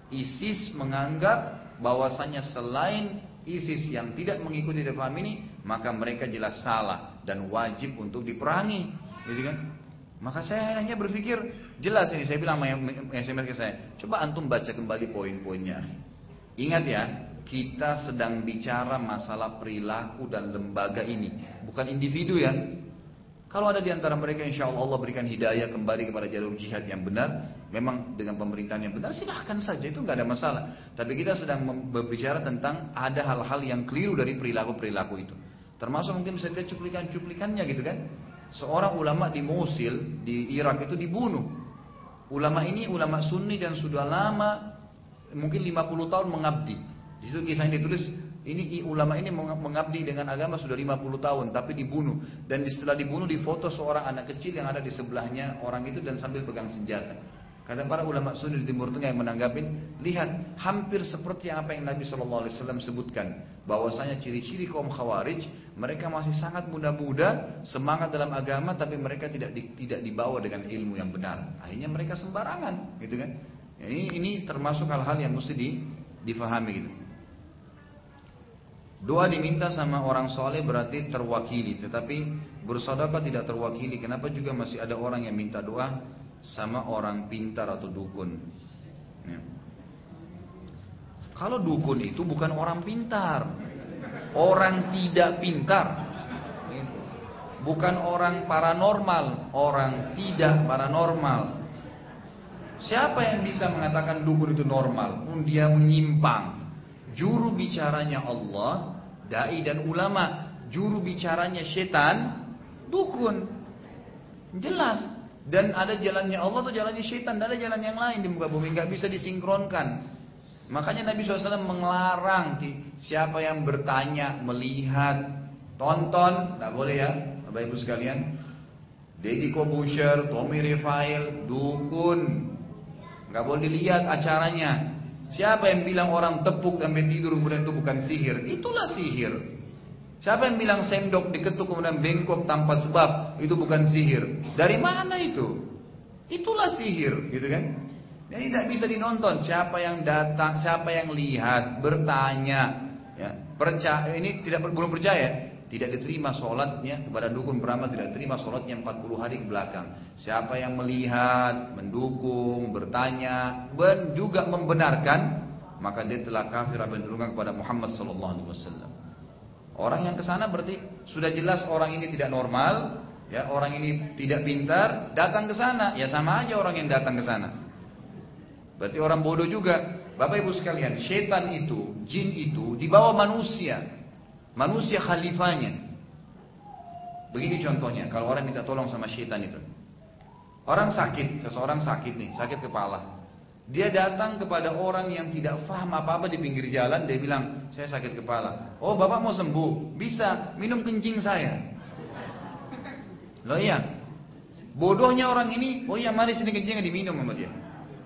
ISIS menganggap bahwasanya selain ISIS yang tidak mengikuti dan paham ini, maka mereka jelas salah dan wajib untuk diperangi, gitu kan? Maka saya hanya berpikir, jelas ini saya bilang S M S ke saya, coba antum baca kembali poin-poinnya. Ingat ya, kita sedang bicara masalah perilaku dan lembaga ini, bukan individu ya. Kalau ada di antara mereka insya Allah Allah berikan hidayah kembali kepada jalur jihad yang benar, memang dengan pemerintahan yang benar, silahkan saja, itu nggak ada masalah. Tapi kita sedang berbicara tentang ada hal-hal yang keliru dari perilaku-perilaku itu. Termasuk mungkin bisa lihat cuplikan-cuplikannya gitu kan. Seorang ulama di Mosul, di Irak itu dibunuh. Ulama ini ulama Sunni dan sudah lama, mungkin lima puluh tahun mengabdi. Di situ kisah yang ditulis, ini ulama ini mengabdi dengan agama sudah lima puluh tahun, tapi dibunuh. Dan setelah dibunuh difoto seorang anak kecil yang ada di sebelahnya orang itu dan sambil pegang senjata. Kata para ulama Sunni di Timur Tengah yang menanggapin, lihat hampir seperti apa yang Nabi shallallahu alaihi wasallam sebutkan, bahwasanya ciri-ciri kaum Khawarij, mereka masih sangat muda-muda, semangat dalam agama, tapi mereka tidak di, tidak dibawa dengan ilmu yang benar. Akhirnya mereka sembarangan, gitu kan? Ini ini termasuk hal-hal yang mesti di, difahami gitu. Doa diminta sama orang soleh berarti terwakili, tetapi bersedekah tidak terwakili. Kenapa juga masih ada orang yang minta doa sama orang pintar atau dukun? Ya. Kalau dukun itu bukan orang pintar, orang tidak pintar, bukan orang paranormal, orang tidak paranormal. Siapa yang bisa mengatakan dukun itu normal? Dia menyimpang. Juru bicaranya Allah, dai dan ulama. Juru bicaranya setan, dukun. Jelas. Dan ada jalannya Allah atau jalannya syaitan, dan ada jalan yang lain di muka bumi, nggak bisa disinkronkan. Makanya Nabi shallallahu alaihi wasallam melarang siapa yang bertanya, melihat, tonton, nggak boleh ya, Bapak Ibu sekalian. Deddy Corbuzier, Tommy Refail, dukun, nggak boleh dilihat acaranya. Siapa yang bilang orang tepuk sampai tidur kemudian itu bukan sihir, itulah sihir. Siapa yang bilang sendok diketuk kemudian bengkok tanpa sebab, itu bukan sihir? Dari mana itu? Itulah sihir, gitu kan? Ini tidak bisa dinonton. Siapa yang datang, siapa yang lihat, bertanya, ya, percaya ini tidak belum percaya, tidak diterima sholatnya kepada dukun beramal, tidak diterima sholatnya empat puluh hari ke belakang. Siapa yang melihat, mendukung, bertanya, dan juga membenarkan, maka dia telah kafir menurunkan kepada Muhammad sallallahu alaihi wasallam. Orang yang kesana berarti sudah jelas orang ini tidak normal, ya, orang ini tidak pintar, datang ke sana, ya sama aja orang yang datang ke sana. Berarti orang bodoh juga. Bapak Ibu sekalian, setan itu, jin itu dibawa manusia. Manusia khalifahnya. Begini contohnya, kalau orang minta tolong sama setan itu. Orang sakit, seseorang sakit nih, sakit kepala. Dia datang kepada orang yang tidak paham apa-apa di pinggir jalan, dia bilang, saya sakit kepala. Oh, Bapak mau sembuh? Bisa, minum kencing saya. Loh iya. Bodohnya orang ini, oh iya mari sini kencing diminum sama dia.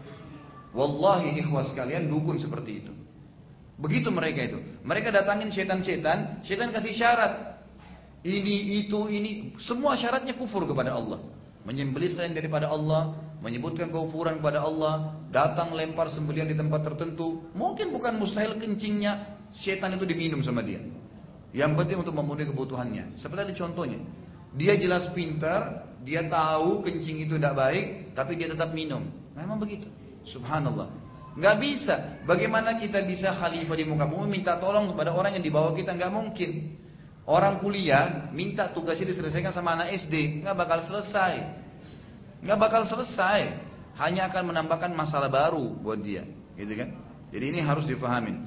Wallahi ikhwas sekalian, dukun seperti itu. Begitu mereka itu. Mereka datangin setan-setan, setan kasih syarat. Ini, itu, ini. Semua syaratnya kufur kepada Allah. Menyembelih selain daripada Allah, menyebutkan kekufuran kepada Allah, datang lempar sembelihan di tempat tertentu. Mungkin bukan mustahil kencingnya setan itu diminum sama dia. Yang penting untuk memenuhi kebutuhannya. Seperti ada contohnya. Dia jelas pintar, dia tahu kencing itu tidak baik, tapi dia tetap minum. Memang begitu. Subhanallah. Nggak bisa. Bagaimana kita bisa khalifah di muka bumi minta tolong kepada orang yang di bawah kita? Nggak mungkin. Orang kuliah minta tugasnya diselesaikan sama anak S D, nggak bakal selesai. Nggak bakal selesai. Hanya akan menambahkan masalah baru buat dia, gitu kan? Jadi ini harus difahamin.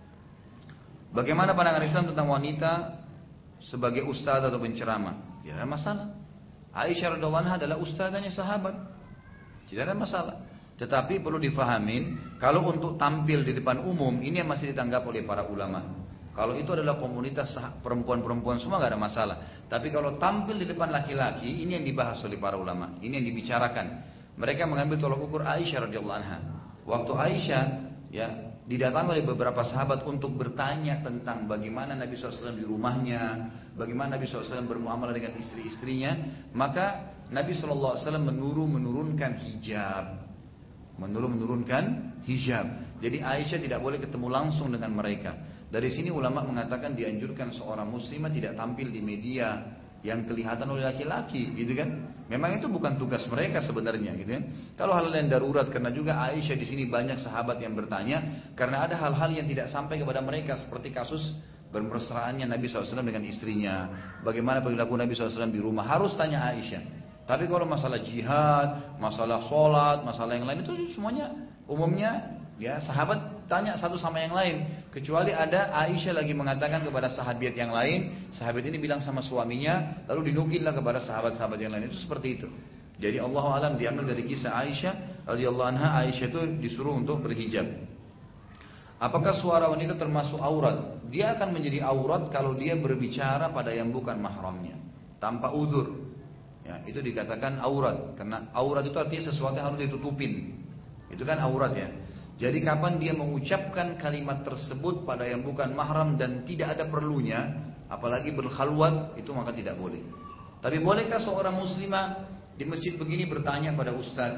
Bagaimana pandangan Islam tentang wanita sebagai ustadzah atau penceramah? Tidak ada masalah. Aisyah radhiyallahu anha adalah ustadzanya sahabat. Tidak ada masalah. Tetapi perlu difahamin, kalau untuk tampil di depan umum, ini yang masih ditanggap oleh para ulama. Kalau itu adalah komunitas perempuan-perempuan semua gak ada masalah. Tapi kalau tampil di depan laki-laki, ini yang dibahas oleh para ulama. Ini yang dibicarakan. Mereka mengambil tolak ukur Aisyah radhiyallahu anha. Waktu Aisyah ya didatangi oleh beberapa sahabat untuk bertanya tentang bagaimana Nabi shallallahu alaihi wasallam di rumahnya, bagaimana Nabi shallallahu alaihi wasallam bermuamalah dengan istri-istrinya, maka Nabi shallallahu alaihi wasallam menurun menurunkan hijab. Menurun menurunkan hijab. Jadi Aisyah tidak boleh ketemu langsung dengan mereka. Dari sini ulama mengatakan dianjurkan seorang muslimah tidak tampil di media yang kelihatan oleh laki-laki, gitu kan? Memang itu bukan tugas mereka sebenarnya, gitu kan? Kalau hal yang darurat, karena juga Aisyah di sini banyak sahabat yang bertanya, karena ada hal-hal yang tidak sampai kepada mereka seperti kasus bermesraannya Nabi shallallahu alaihi wasallam dengan istrinya, bagaimana perilaku Nabi shallallahu alaihi wasallam di rumah, harus tanya Aisyah. Tapi kalau masalah jihad, masalah sholat, masalah yang lain itu semuanya umumnya ya sahabat tanya satu sama yang lain. Kecuali ada Aisyah lagi mengatakan kepada sahabat yang lain, sahabat ini bilang sama suaminya, lalu dinukillah kepada sahabat-sahabat yang lain. Itu seperti itu. Jadi Allah alam diambil dari kisah Aisyah radhiyallahu anha, Aisyah itu disuruh untuk berhijab. Apakah suara wanita termasuk aurat? Dia akan menjadi aurat kalau dia berbicara pada yang bukan mahramnya, tanpa udzur. Ya, itu dikatakan aurat, karena aurat itu artinya sesuatu yang harus ditutupin. Itu kan aurat ya. Jadi kapan dia mengucapkan kalimat tersebut pada yang bukan mahram dan tidak ada perlunya, apalagi berkhalwat, itu maka tidak boleh. Tapi bolehkah seorang muslimah di masjid begini bertanya pada ustaz,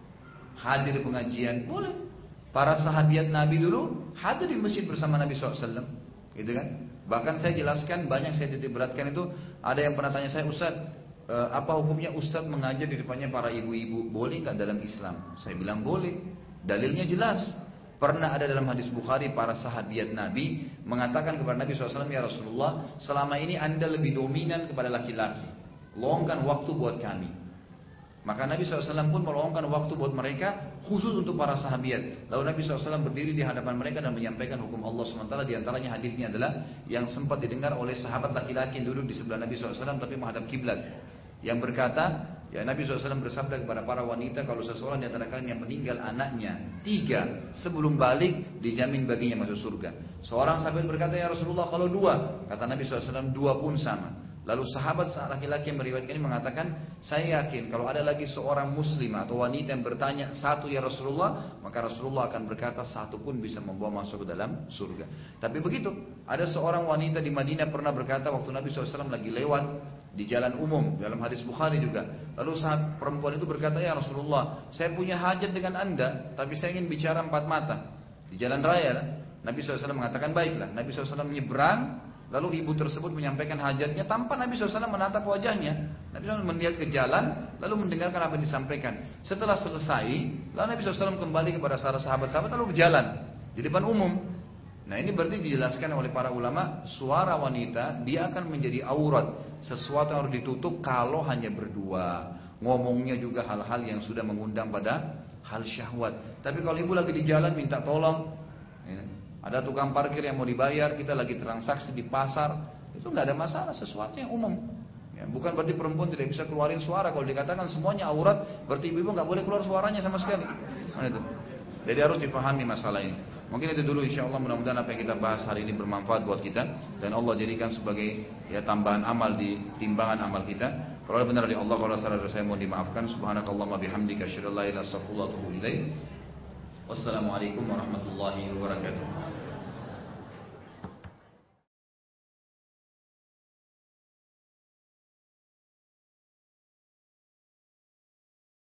hadir pengajian? Boleh. Para sahabiat Nabi dulu hadir di masjid bersama Nabi shallallahu alaihi wasallam, gitu kan? Bahkan saya jelaskan, banyak saya titik beratkan itu. Ada yang pernah tanya saya, ustaz, apa hukumnya ustaz mengajar di depannya para ibu-ibu? Boleh nggak dalam Islam? Saya bilang boleh. Dalilnya jelas. Pernah ada dalam hadis Bukhari para sahabiat Nabi mengatakan kepada Nabi shallallahu alaihi wasallam, ya Rasulullah, selama ini anda lebih dominan kepada laki-laki. Luangkan waktu buat kami. Maka Nabi shallallahu alaihi wasallam pun meluangkan waktu buat mereka, khusus untuk para sahabiat. Lalu Nabi shallallahu alaihi wasallam berdiri di hadapan mereka dan menyampaikan hukum Allah subhanahu wa taala. Di antaranya hadisnya adalah yang sempat didengar oleh sahabat laki-laki yang duduk di sebelah Nabi shallallahu alaihi wasallam tapi menghadap kiblat. Yang berkata, ya Nabi shallallahu alaihi wasallam bersabda kepada para wanita, kalau seseorang di antara kalian yang meninggal anaknya tiga sebelum balik, dijamin baginya masuk surga. Seorang sahabat berkata, ya Rasulullah, kalau dua? Kata Nabi shallallahu alaihi wasallam, dua pun sama. Lalu sahabat laki-laki yang meriwayatkan ini mengatakan, saya yakin kalau ada lagi seorang muslim atau wanita yang bertanya satu ya Rasulullah, maka Rasulullah akan berkata satu pun bisa membawa masuk ke dalam surga. Tapi begitu, ada seorang wanita di Madinah pernah berkata waktu Nabi shallallahu alaihi wasallam lagi lewat di jalan umum, dalam hadis Bukhari juga. Lalu saat perempuan itu berkata, ya Rasulullah, saya punya hajat dengan anda, tapi saya ingin bicara empat mata di jalan raya. Nabi shallallahu alaihi wasallam mengatakan, baiklah. Nabi shallallahu alaihi wasallam menyeberang, lalu ibu tersebut menyampaikan hajatnya tanpa Nabi shallallahu alaihi wasallam menatap wajahnya. Nabi shallallahu alaihi wasallam melihat ke jalan, lalu mendengarkan apa yang disampaikan. Setelah selesai, lalu Nabi shallallahu alaihi wasallam kembali kepada sahabat-sahabat, lalu berjalan di depan umum. Nah ini berarti dijelaskan oleh para ulama, suara wanita dia akan menjadi aurat, sesuatu yang harus ditutup kalau hanya berdua. Ngomongnya juga hal-hal yang sudah mengundang pada hal syahwat. Tapi kalau ibu lagi di jalan minta tolong, ya, ada tukang parkir yang mau dibayar, kita lagi transaksi di pasar, itu nggak ada masalah, sesuatu yang umum. Ya, bukan berarti perempuan tidak bisa keluarin suara. Kalau dikatakan semuanya aurat, berarti ibu-ibu nggak boleh keluar suaranya sama sekali. Nah, itu. Jadi harus dipahami masalah ini. Mungkin itu dulu, insya Allah mudah-mudahan apa yang kita bahas hari ini bermanfaat buat kita dan Allah jadikan sebagai ya tambahan amal di timbangan amal kita. Kalau ada benar dari Allah, kalau salah dari saya mohon dimaafkan. Subhanakallahumma bihamdika asyhadu an la ilaha illa anta astaghfiruka wa atubu ilaik. Wassalamualaikum warahmatullahi wabarakatuh.